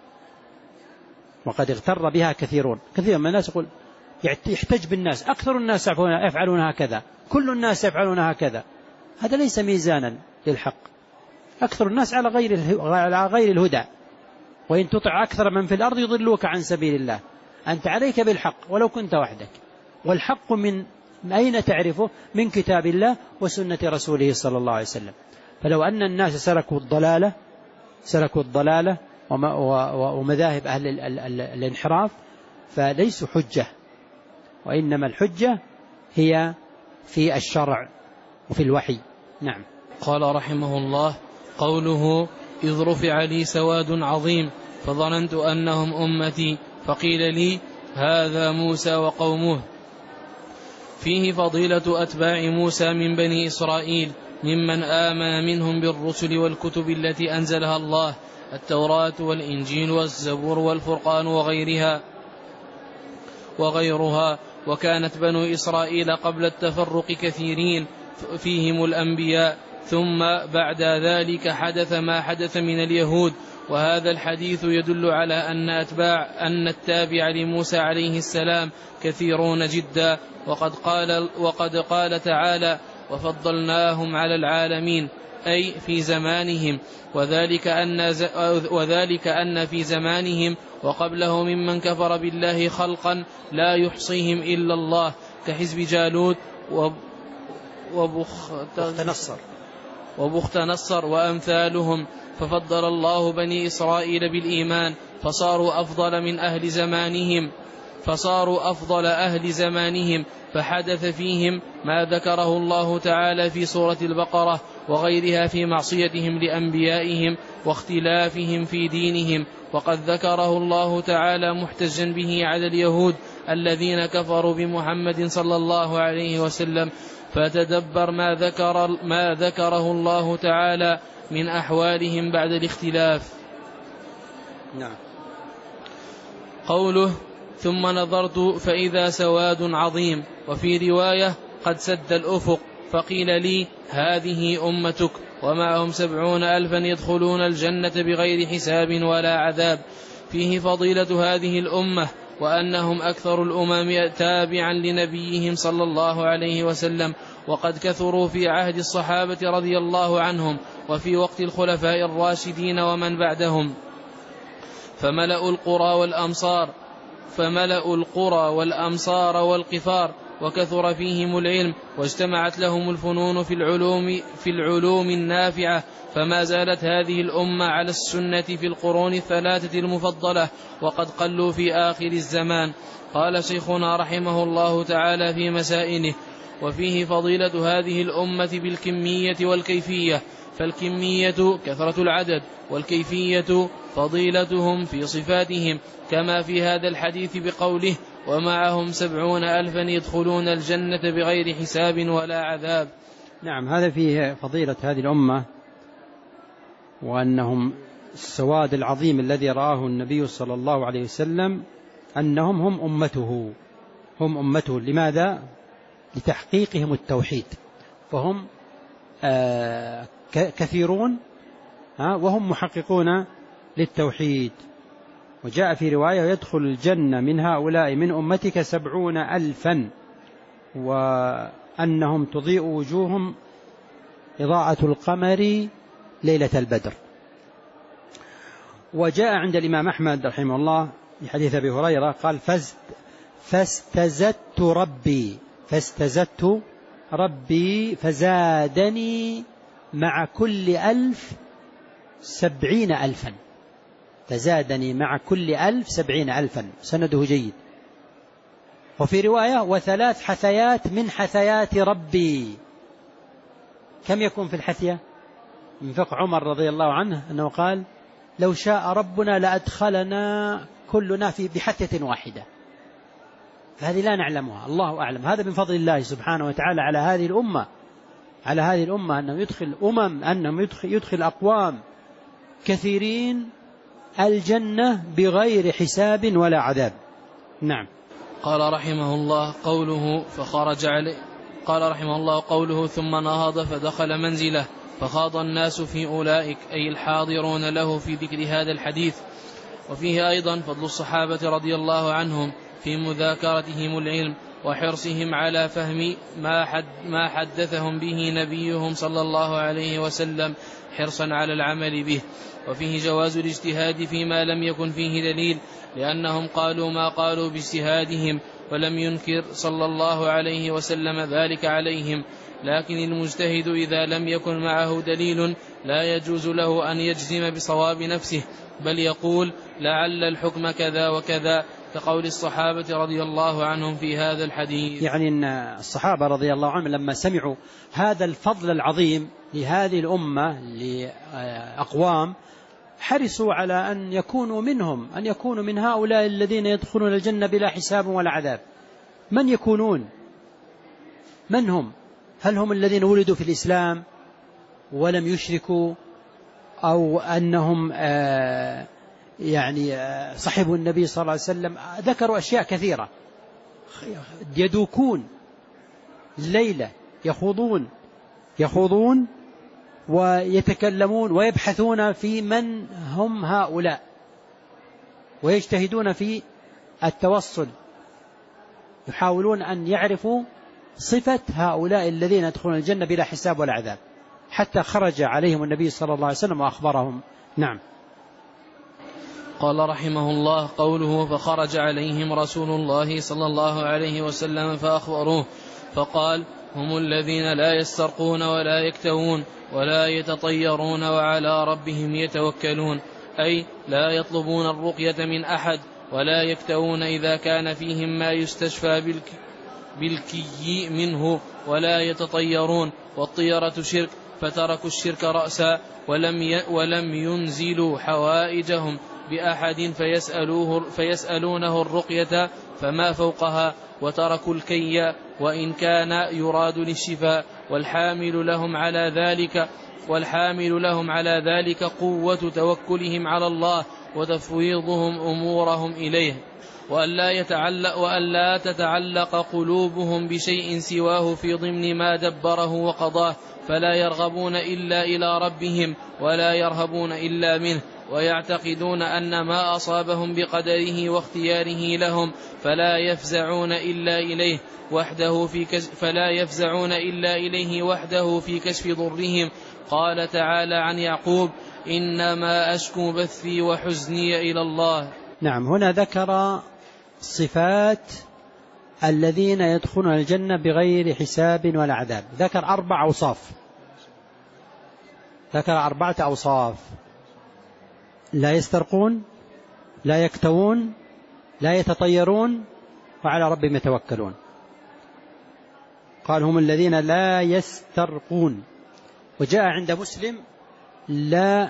وقد اغتر بها كثيرون. كثير من الناس يقول يحتج بالناس: أكثر الناس يفعلون هكذا، كل الناس يفعلون هكذا. هذا ليس ميزانا للحق. أكثر الناس على غير على غير الهدى، وإن تطع أكثر من في الأرض يضلوك عن سبيل الله. أنت عليك بالحق ولو كنت وحدك، والحق من أين تعرفه؟ من كتاب الله وسنة رسوله صلى الله عليه وسلم. فلو أن الناس سلكوا الضلالة سلكوا الضلالة ومذاهب أهل الانحراف فليسوا حجة، وإنما الحجة هي في الشرع وفي الوحي. نعم. قال رحمه الله: قوله: إذ رفع لي سواد عظيم فظننت أنهم أمتي فقيل لي هذا موسى وقومه. فيه فضيلة أتباع موسى من بني إسرائيل، ممن آمن منهم بالرسل والكتب التي أنزلها الله، التوراة والإنجيل والزبور والفرقان وغيرها وغيرها وكانت بنو إسرائيل قبل التفرق كثيرين فيهم الأنبياء، ثم بعد ذلك حدث ما حدث من اليهود. وهذا الحديث يدل على أن أتباع أن التابع لموسى عليه السلام كثيرون جدا، وقد قال, وقد قال تعالى: وفضلناهم على العالمين، أي في زمانهم، وذلك أن, وذلك أن في زمانهم وقبله ممن كفر بالله خلقا لا يحصيهم إلا الله، كحزب جالوت وبخت نصر وبخت نصر وأمثالهم. ففضل الله بني إسرائيل بالإيمان فصاروا أفضل من أهل زمانهم فصاروا أفضل أهل زمانهم فحدث فيهم ما ذكره الله تعالى في سورة البقرة وغيرها في معصيتهم لأنبيائهم واختلافهم في دينهم، وقد ذكره الله تعالى محتجا به على اليهود الذين كفروا بمحمد صلى الله عليه وسلم. فتدبر ما ذكر ما ذكره الله تعالى من أحوالهم بعد الاختلاف. نعم. قوله: ثم نظرت فإذا سواد عظيم، وفي رواية: قد سد الأفق، فقيل لي: هذه أمتك ومعهم سبعون ألفا يدخلون الجنة بغير حساب ولا عذاب. فيه فضيلة هذه الأمة، وأنهم أكثر الأمم تابعا لنبيهم صلى الله عليه وسلم، وقد كثروا في عهد الصحابة رضي الله عنهم وفي وقت الخلفاء الراشدين ومن بعدهم، فملأوا القرى والأمصار فملأوا القرى والأمصار والقفار، وكثر فيهم العلم، واجتمعت لهم الفنون في العلوم في العلوم النافعة، فما زالت هذه الأمة على السنة في القرون الثلاثة المفضلة، وقد قلوا في آخر الزمان. قال شيخنا رحمه الله تعالى في مسائله: وفيه فضيلة هذه الأمة بالكمية والكيفية، فالكمية كثرة العدد، والكيفية فضيلتهم في صفاتهم، كما في هذا الحديث بقوله: ومعهم سبعون ألفا يدخلون الجنة بغير حساب ولا عذاب. نعم، هذا فيه فضيلة هذه الأمة، وأنهم السواد العظيم الذي رآه النبي صلى الله عليه وسلم أنهم هم أمته هم أمته لماذا؟ لتحقيقهم التوحيد، فهم آه كثيرون وهم محققون للتوحيد. وجاء في رواية: يدخل الجنة من هؤلاء من أمتك سبعون ألفا، وأنهم تضيء وجوههم إضاءة القمر ليلة البدر. وجاء عند الإمام أحمد رحمه الله في حديث أبي هريرة قال: فاستزدت ربي فاستزدت ربي فزادني مع كل ألف سبعين ألفا فزادني مع كل ألف سبعين ألفا، سنده جيد. وفي رواية: وثلاث حثيات من حثيات ربي. كم يكون في الحثية؟ من فقه عمر رضي الله عنه أنه قال: لو شاء ربنا لأدخلنا كلنا في بحثية واحدة. فهذه لا نعلمها، الله أعلم. هذا من فضل الله سبحانه وتعالى على هذه الأمة على هذه الأمة أنه يدخل أمم أنه يدخل, يدخل أقوام كثيرين الجنة بغير حساب ولا عذاب. نعم. قال رحمه الله قوله فخرج عليه قال رحمه الله قوله ثم نهض فدخل منزله، فخاض الناس في أولئك أي الحاضرون له في ذكر هذا الحديث. وفيه أيضا فضل الصحابة رضي الله عنهم في مذاكرتهم العلم وحرصهم على فهم ما, حد ما حدثهم به نبيهم صلى الله عليه وسلم حرصا على العمل به. وفيه جواز الاجتهاد فيما لم يكن فيه دليل، لأنهم قالوا ما قالوا باجتهادهم، ولم ينكر صلى الله عليه وسلم ذلك عليهم. لكن المجتهد إذا لم يكن معه دليل لا يجوز له أن يجزم بصواب نفسه، بل يقول لعل الحكم كذا وكذا، كقول الصحابة رضي الله عنهم في هذا الحديث. يعني أن الصحابة رضي الله عنهم لما سمعوا هذا الفضل العظيم لهذه الأمة لأقوام حرصوا على أن يكونوا منهم، أن يكونوا من هؤلاء الذين يدخلون الجنة بلا حساب ولا عذاب. من يكونون؟ من هم؟ هل هم الذين ولدوا في الإسلام ولم يشركوا، أو أنهم يعني صحبوا النبي صلى الله عليه وسلم. ذكروا أشياء كثيرة، يدوكون الليلة، يخوضون يخوضون ويتكلمون ويبحثون في من هم هؤلاء، ويجتهدون في التوصل، يحاولون أن يعرفوا صفة هؤلاء الذين يدخلون الجنة بلا حساب ولا عذاب، حتى خرج عليهم النبي صلى الله عليه وسلم وأخبرهم. نعم. قال رحمه الله: قوله فخرج عليهم رسول الله صلى الله عليه وسلم فأخبروه، فقال: هم الذين لا يسترقون ولا يكتوون ولا يتطيرون وعلى ربهم يتوكلون، أي لا يطلبون الرقية من أحد، ولا يكتوون إذا كان فيهم ما يستشفى بالك بالكي منه، ولا يتطيرون، والطيرة شرك فتركوا الشرك رأسا، ولم ي... ولم ينزلوا حوائجهم بأحد فيسألوه فيسألونه الرقية فما فوقها، وتركوا الكي وإن كان يراد للشفاء، والحامل لهم على ذلك والحامل لهم على ذلك قوة توكلهم على الله وتفويضهم أمورهم إليه، وألا يتعلق وألا تتعلق قلوبهم بشيء سواه في ضمن ما دبره وقضاه، فلا يرغبون إلا إلى ربهم ولا يرهبون إلا منه، ويعتقدون أن ما أصابهم بقدره واختياره لهم، فلا يفزعون إلا إليه وحده في كشف فلا يفزعون إلا إليه وحده في كشف ضرهم. قال تعالى عن يعقوب: إنما أشكو بثي وحزني إلى الله. نعم. هنا ذكر صفات الذين يدخلون الجنة بغير حساب ولا عذاب. ذكر أربع أوصاف ذكر أربعة أوصاف: لا يسترقون، لا يكتوون، لا يتطيرون، وعلى ربهم يتوكلون. قال: هم الذين لا يسترقون. وجاء عند مسلم: لا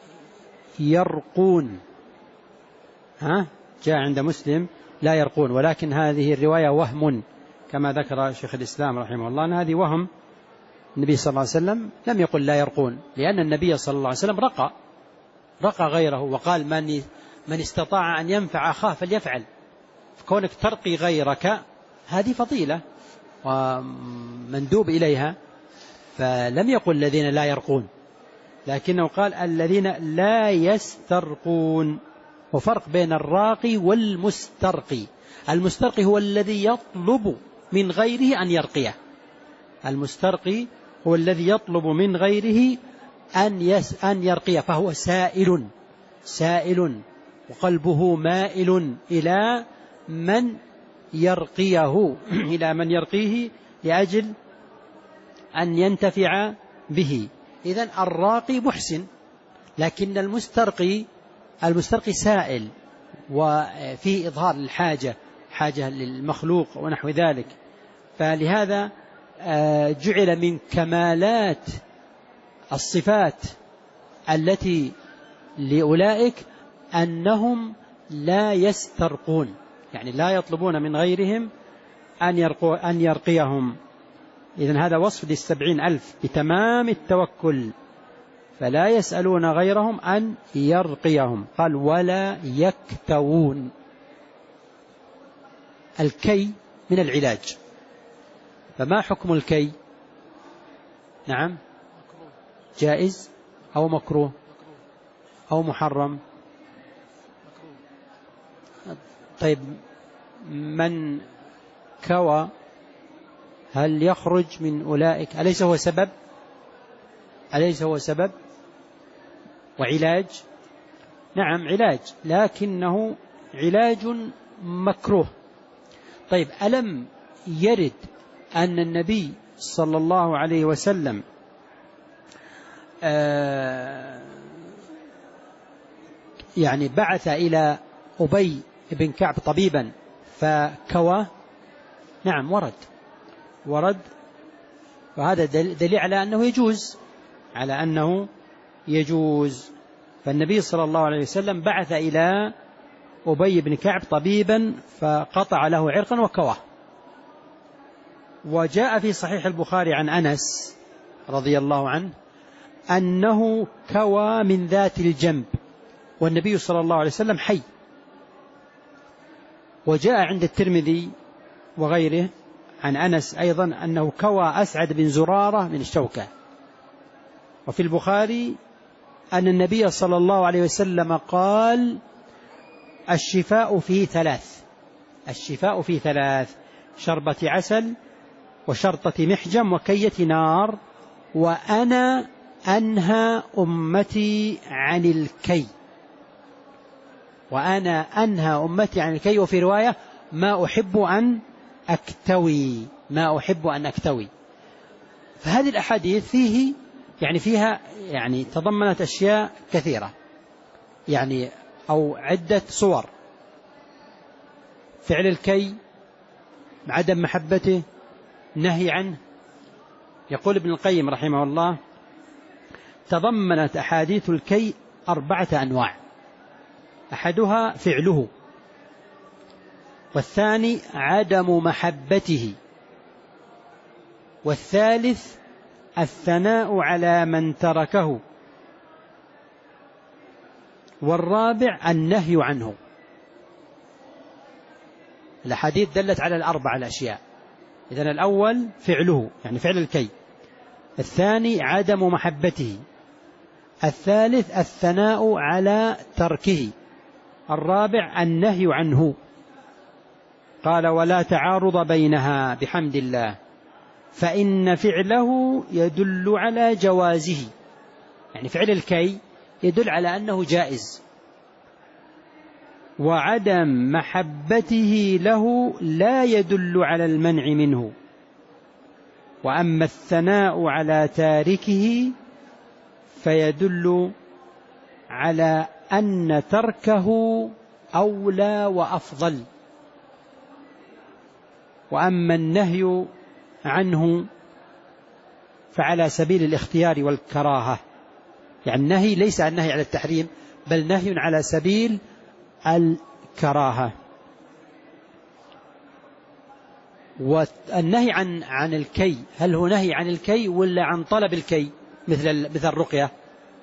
يرقون. ها؟ جاء عند مسلم: لا يرقون، ولكن هذه الرواية وهم، كما ذكر شيخ الإسلام رحمه الله أن هذه وهم. النبي صلى الله عليه وسلم لم يقل لا يرقون، لأن النبي صلى الله عليه وسلم رقى رقى غيره، وقال: من من استطاع أن ينفع أخاه فليفعل. فكونك ترقي غيرك هذه فضيلة ومندوب إليها، فلم يقل الذين لا يرقون، لكنه قال الذين لا يسترقون. وفرق بين الراقي والمسترقي. المسترقي هو الذي يطلب من غيره أن يرقيه. المسترقي هو الذي يطلب من غيره أن يس أن يرقيه، فهو سائل سائل وقلبه مائل إلى من يرقيه إلى من يرقيه لأجل أن ينتفع به. إذن الراقي محسن، لكن المسترقي المسترقي سائل وفيه إظهار الحاجة، حاجة للمخلوق ونحو ذلك. فلهذا جعل من كمالات الصفات التي لأولئك أنهم لا يسترقون، يعني لا يطلبون من غيرهم أن يرقوا أن يرقيهم. إذن هذا وصف للسبعين ألف بتمام التوكل، فلا يسألون غيرهم أن يرقيهم. قال: ولا يكتوون. الكي من العلاج، فما حكم الكي؟ نعم، جائز أو مكروه أو محرم. طيب، من كوى هل يخرج من أولئك؟ أليس هو سبب؟ أليس هو سبب وعلاج؟ نعم علاج، لكنه علاج مكروه. طيب، ألم يرد أن النبي صلى الله عليه وسلم آه يعني بعث إلى أبي بن كعب طبيبا فكوى؟ نعم، ورد ورد وهذا دليل على أنه يجوز على أنه يجوز. فالنبي صلى الله عليه وسلم بعث إلى أبي بن كعب طبيبا فقطع له عرقا وكواه. وجاء في صحيح البخاري عن أنس رضي الله عنه أنه كوى من ذات الجنب، والنبي صلى الله عليه وسلم حي. وجاء عند الترمذي وغيره عن أنس أيضا أنه كوى أسعد بن زرارة من الشوكة. وفي البخاري أن النبي صلى الله عليه وسلم قال: الشفاء في ثلاث، الشفاء في ثلاث: شربة عسل، وشرطة محجم، وكية نار، وأنا أنهى أمتي عن الكي، وأنا أنهى أمتي عن الكي. وفي رواية: ما أحب أن أكتوي، ما أحب أن أكتوي. فهذه الأحاديث فيه يعني فيها يعني تضمنت أشياء كثيرة، يعني أو عدة صور: فعل الكي، عدم محبته، نهي عنه. يقول ابن القيم رحمه الله: تضمنت أحاديث الكي أربعة أنواع: أحدها فعله، والثاني عدم محبته، والثالث الثناء على من تركه، والرابع النهي عنه. الأحاديث دلت على الأربع الأشياء. إذن الأول فعله يعني فعل الكي، الثاني عدم محبته، الثالث الثناء على تركه، الرابع النهي عنه. قال: ولا تعارض بينها بحمد الله، فإن فعله يدل على جوازه. يعني فعل الكي يدل على أنه جائز، وعدم محبته له لا يدل على المنع منه. وأما الثناء على تاركه فيدل على أن تركه أولى وأفضل. وأما النهي عنه فعلى سبيل الاختيار والكراهة، يعني النهي ليس النهي على التحريم، بل نهي على سبيل الكراهة. والنهي عن عن الكي، هل هو نهي عن الكي ولا عن طلب الكي؟ مثل مثل الرقية،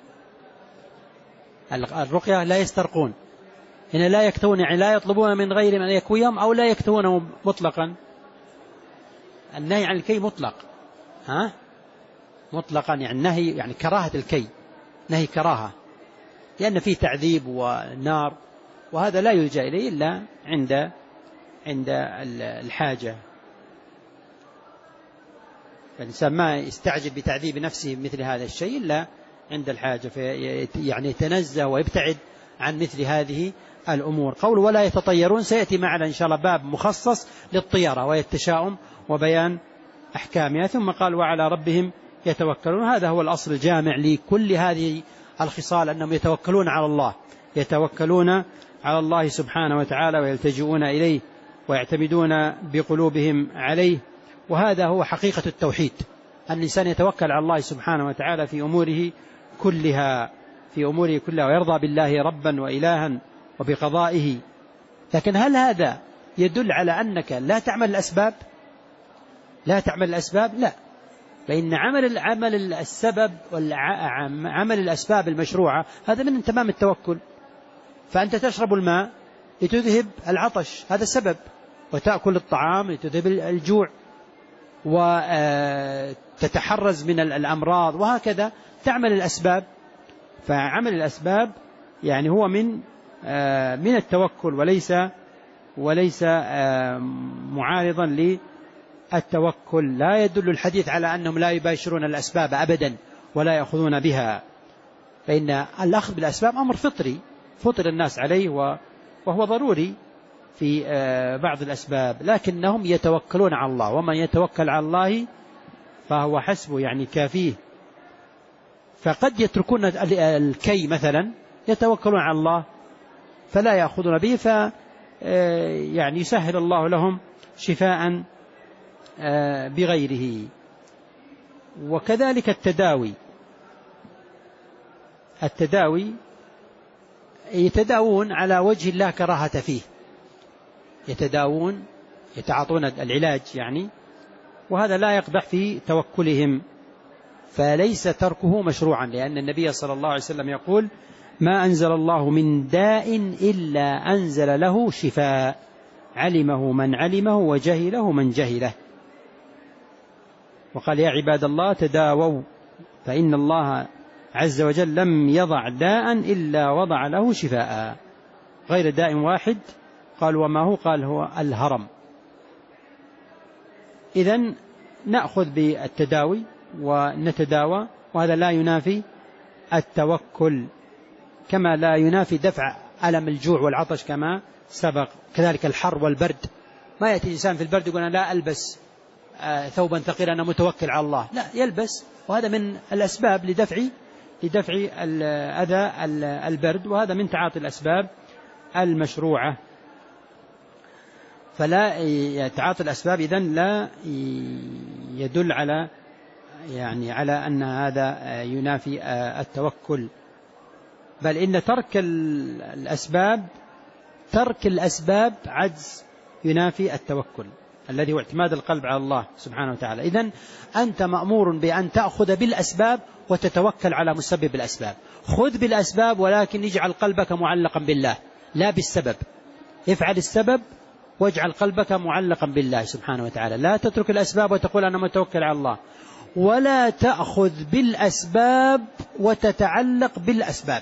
الرقية لا يسترقون، هنا لا يكتون، يعني لا يطلبون من غير من يكويهم أو لا يكتونه مطلقا. النهي عن الكي مطلق، ها مطلقا، يعني نهي يعني كراهة الكي، نهي كراهة، لأن فيه تعذيب ونار، وهذا لا يلجأ إليه إلا عند عند الحاجة. الإنسان ما يستعجل بتعذيب نفسه مثل هذا الشيء إلا عند الحاجة، في يعني يتنزه ويبتعد عن مثل هذه الأمور. قول ولا يتطيرون سيأتي معنا إن شاء الله باب مخصص للطيرة وهي التشاؤم وبيان أحكامها. ثم قال: وعلى ربهم يتوكلون. هذا هو الأصل الجامع لكل هذه الخصال، أنهم يتوكلون على الله، يتوكلون على الله سبحانه وتعالى، ويلتجئون إليه ويعتمدون بقلوبهم عليه. وهذا هو حقيقة التوحيد، أن الإنسان يتوكل على الله سبحانه وتعالى في أموره كلها، في أموره كلها، ويرضى بالله ربا وإلها وبقضائه. لكن هل هذا يدل على أنك لا تعمل الأسباب؟ لا تعمل الأسباب؟ لا، فإن عمل عمل السبب وعمل الأسباب المشروعة هذا من تمام التوكل. فأنت تشرب الماء لتذهب العطش، هذا سبب، وتأكل الطعام لتذهب الجوع، وتتحرز من الأمراض، وهكذا تعمل الأسباب. فعمل الأسباب يعني هو من من التوكل، وليس وليس معارضا للتوكل. لا يدل الحديث على أنهم لا يباشرون الأسباب أبدا ولا يأخذون بها، فإن الأخذ بالأسباب أمر فطري فطر الناس عليه، وهو ضروري في بعض الأسباب، لكنهم يتوكلون على الله، ومن يتوكل على الله فهو حسبه، يعني كافيه. فقد يتركون الكي مثلا، يتوكلون على الله فلا يأخذون به، ف يعني يسهل الله لهم شفاء بغيره. وكذلك التداوي، التداوي يتداوون على وجه لا كراهة فيه، يتداوون يتعاطون العلاج يعني، وهذا لا يقدح في توكلهم. فليس تركه مشروعا، لأن النبي صلى الله عليه وسلم يقول: ما أنزل الله من داء إلا أنزل له شفاء، علمه من علمه وجهله من جهله. وقال: يا عباد الله تداووا فإن الله عز وجل لم يضع داء إلا وضع له شفاء، غير داء واحد. قال: وما هو؟ قال: هو الهرم. إذن نأخذ بالتداوي ونتداوى، وهذا لا ينافي التوكل، كما لا ينافي دفع ألم الجوع والعطش كما سبق. كذلك الحر والبرد، ما يأتي الإنسان في البرد يقول: أنا لا ألبس ثوبا ثقيلا، أنا متوكل على الله. لا، يلبس، وهذا من الأسباب لدفع لدفع الأذى البرد، وهذا من تعاطي الأسباب المشروعة. فلا تعاطي الأسباب إذن لا يدل على يعني على أن هذا ينافي التوكل، بل إن ترك الأسباب ترك الأسباب عجز ينافي التوكل الذي هو اعتماد القلب على الله سبحانه وتعالى. إذن أنت مأمور بأن تأخذ بالأسباب وتتوكل على مسبب الأسباب. خذ بالأسباب، ولكن اجعل قلبك معلقا بالله لا بالسبب. افعل السبب واجعل قلبك معلقا بالله سبحانه وتعالى. لا تترك الأسباب وتقول أنا متوكل على الله، ولا تأخذ بالأسباب وتتعلق بالأسباب،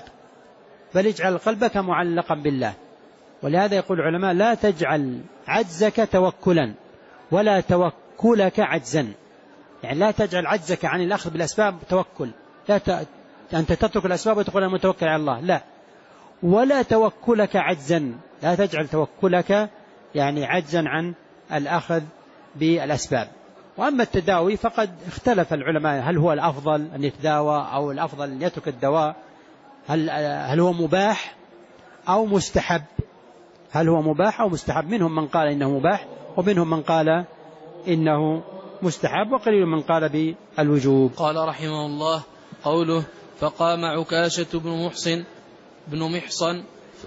بل اجعل قلبك معلقا بالله. ولهذا يقول العلماء: لا تجعل عجزك توكلا ولا توكلك عجزا. يعني لا تجعل عجزك عن الأخذ بالأسباب توكل، لا ت... أنت تترك الأسباب وتقول أنا متوكل على الله، لا. ولا توكلك عجزا، لا تجعل توكلك يعني عجزا عن الأخذ بالأسباب. وأما التداوي فقد اختلف العلماء، هل هو الأفضل أن يتداوى أو الأفضل أن يترك الدواء؟ هل, هل هو مباح أو مستحب؟ هل هو مباح أو مستحب؟ منهم من قال إنه مباح، ومنهم من قال إنه مستحب، وقليل من قال بالوجوب. قال رحمه الله: قوله: فقام عكاشة بن محصن بن محصن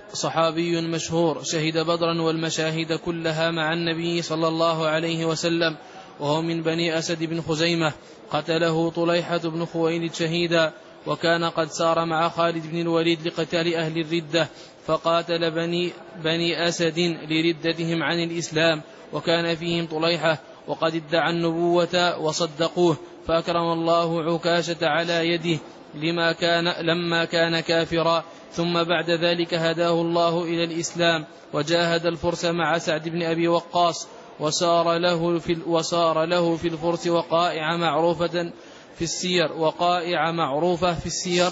صحابي مشهور شهد بدرا والمشاهد كلها مع النبي صلى الله عليه وسلم، وهو من بني أسد بن خزيمة، قتله طليحة بن خويلد شهيدا، وكان قد سار مع خالد بن الوليد لقتال أهل الردة، فقاتل بني, بني أسد لردتهم عن الإسلام، وكان فيهم طليحة، وقد ادعى النبوة وصدقوه، فأكرم الله عكاشة على يده لما كان لما كان كافرا، ثم بعد ذلك هداه الله إلى الإسلام، وجاهد الفرس مع سعد بن أبي وقاص، وصار له في, وصار له في الفرس وقائع معروفة في السير وقائع معروفة في السير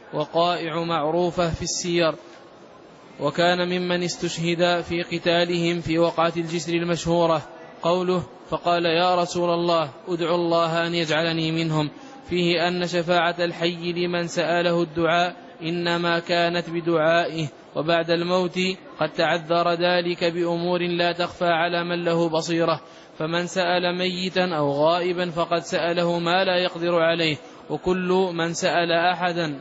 وقائع معروفة في السير وكان ممن استشهد في قتالهم في وقعة الجسر المشهورة. قوله: فقال: يا رسول الله ادعو الله أن يجعلني منهم، فيه أن شفاعة الحي لمن سأله الدعاء إنما كانت بدعائه، وبعد الموت قد تعذر ذلك بأمور لا تخفى على من له بصيرة، فمن سأل ميتا أو غائبا فقد سأله ما لا يقدر عليه، وكل من سأل أحدا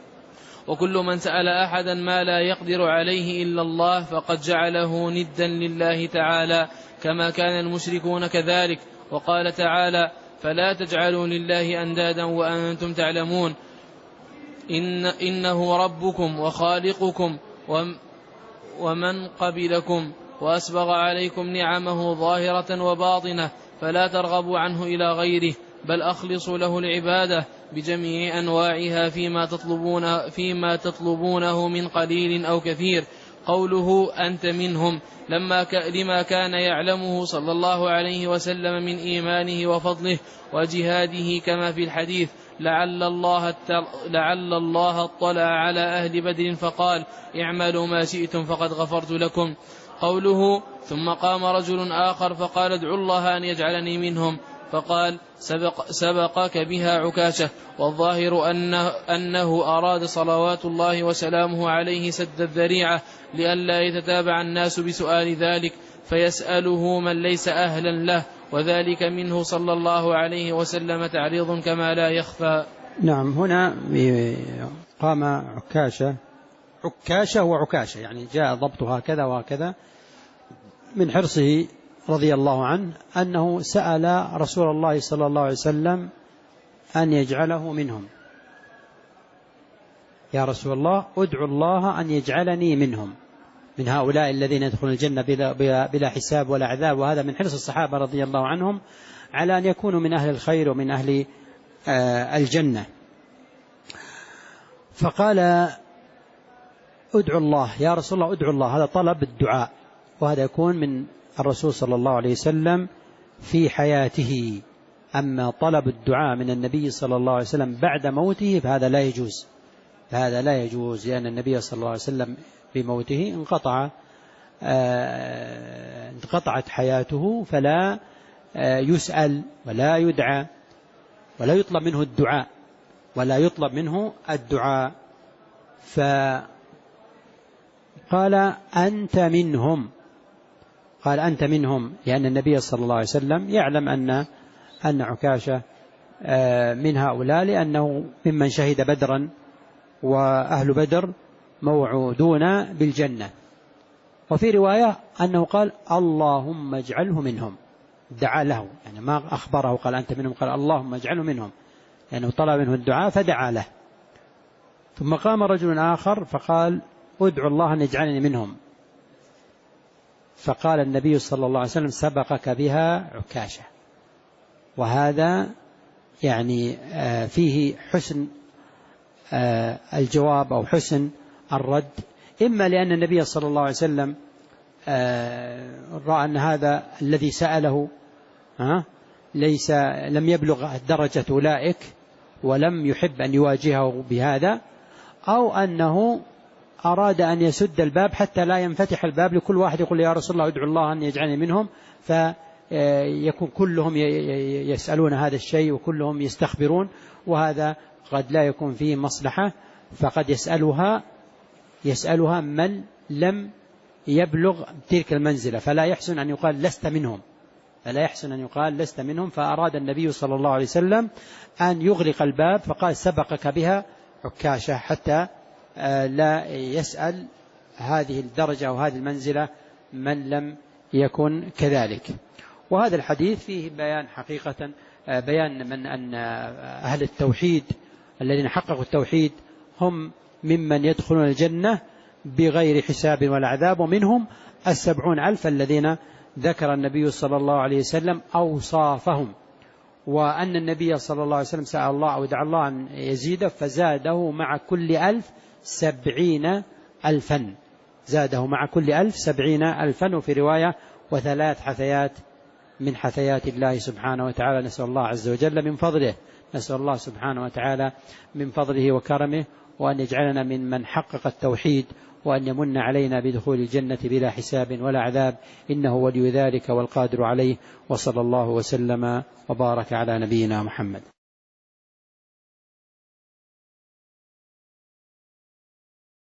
وكل من سأل أحدا ما لا يقدر عليه إلا الله فقد جعله ندا لله تعالى، كما كان المشركون كذلك. وقال تعالى: فلا تجعلوا لله أندادا وأنتم تعلمون إن إنه ربكم وخالقكم ومن قبلكم، وأسبغ عليكم نعمه ظاهرة وباطنة، فلا ترغبوا عنه إلى غيره، بل أخلصوا له العبادة بجميع أنواعها فيما تطلبون فيما تطلبونه من قليل أو كثير. قوله: أنت منهم لما ك... لما كان يعلمه صلى الله عليه وسلم من إيمانه وفضله وجهاده، كما في الحديث: لعل الله, التل... لعل الله اطلع على أهل بدر فقال: اعملوا ما شئتم فقد غفرت لكم. قوله: ثم قام رجل آخر فقال: ادعوا الله أن يجعلني منهم، فقال: سبق سبقك بها عكاشة. والظاهر أنه, أنه أراد صلوات الله وسلامه عليه سد الذريعة لئلا يتتابع الناس بسؤال ذلك فيسأله من ليس أهلا له، وذلك منه صلى الله عليه وسلم تعريض كما لا يخفى. نعم، هنا قام عكاشة عكاشة وعكاشة، يعني جاء ضبطها هكذا وهكذا من حرصه رضي الله عنه أنه سأل رسول الله صلى الله عليه وسلم أن يجعله منهم. يا رسول الله ادعو الله أن يجعلني منهم، من هؤلاء الذين يدخلون الجنة بلا, بلا, بلا حساب ولا عذاب. وهذا من حرص الصحابة رضي الله عنهم على أن يكونوا من أهل الخير ومن أهل آه الجنة. فقال ادعو الله يا رسول الله، ادعو الله، هذا طلب الدعاء، وهذا يكون من الرسول صلى الله عليه وسلم في حياته. أما طلب الدعاء من النبي صلى الله عليه وسلم بعد موته فهذا لا يجوز، فهذا لا يجوز، لأن النبي صلى الله عليه وسلم بموته انقطع آه انقطعت حياته، فلا آه يسأل ولا يدعى ولا يطلب منه الدعاء ولا يطلب منه الدعاء. فقال أنت منهم، قال أنت منهم، لأن النبي صلى الله عليه وسلم يعلم أن أن عكاشة من هؤلاء، لأنه ممن شهد بدرا، وأهل بدر موعودون بالجنة. وفي رواية أنه قال اللهم اجعله منهم، دعا له، يعني ما أخبره قال أنت منهم، قال اللهم اجعله منهم، لأنه يعني طلب منه الدعاء فدعا له. ثم قام رجل آخر فقال ادعو الله أن يجعلني منهم، فقال النبي صلى الله عليه وسلم سبقك بها عكاشة. وهذا يعني فيه حسن الجواب أو حسن الرد، إما لأن النبي صلى الله عليه وسلم رأى أن هذا الذي سأله ليس لم يبلغ درجة أولئك ولم يحب أن يواجهه بهذا، أو أنه أراد أن يسد الباب حتى لا ينفتح الباب لكل واحد يقول يا رسول الله ادعو الله أن يجعلني منهم، فيكون كلهم يسألون هذا الشيء وكلهم يستخبرون، وهذا قد لا يكون فيه مصلحة، فقد يسألها يسألها من لم يبلغ تلك المنزلة، فلا يحسن أن يقال لست منهم، فلا يحسن أن يقال لست منهم. فأراد النبي صلى الله عليه وسلم أن يغلق الباب، فقال سبقك بها عكاشة، حتى لا يسأل هذه الدرجة أو هذه المنزلة من لم يكن كذلك. وهذا الحديث فيه بيان حقيقة بيان من أن أهل التوحيد الذين حققوا التوحيد هم ممن يدخلون الجنة بغير حساب ولا عذاب، ومنهم السبعون ألف الذين ذكر النبي صلى الله عليه وسلم أوصافهم، وأن النبي صلى الله عليه وسلم سأل الله أو دعا الله أن يزيده فزاده مع كل ألف سبعين ألفا، زاده مع كل ألف سبعين ألفا. وفي رواية وثلاث حثيات من حثيات الله سبحانه وتعالى. نسأل الله عز وجل من فضله نسأل الله سبحانه وتعالى من فضله وكرمه وأن يجعلنا من من حقق التوحيد، وأن يمن علينا بدخول الجنة بلا حساب ولا عذاب، إنه ولي ذلك والقادر عليه. وصلى الله وسلم وبارك على نبينا محمد.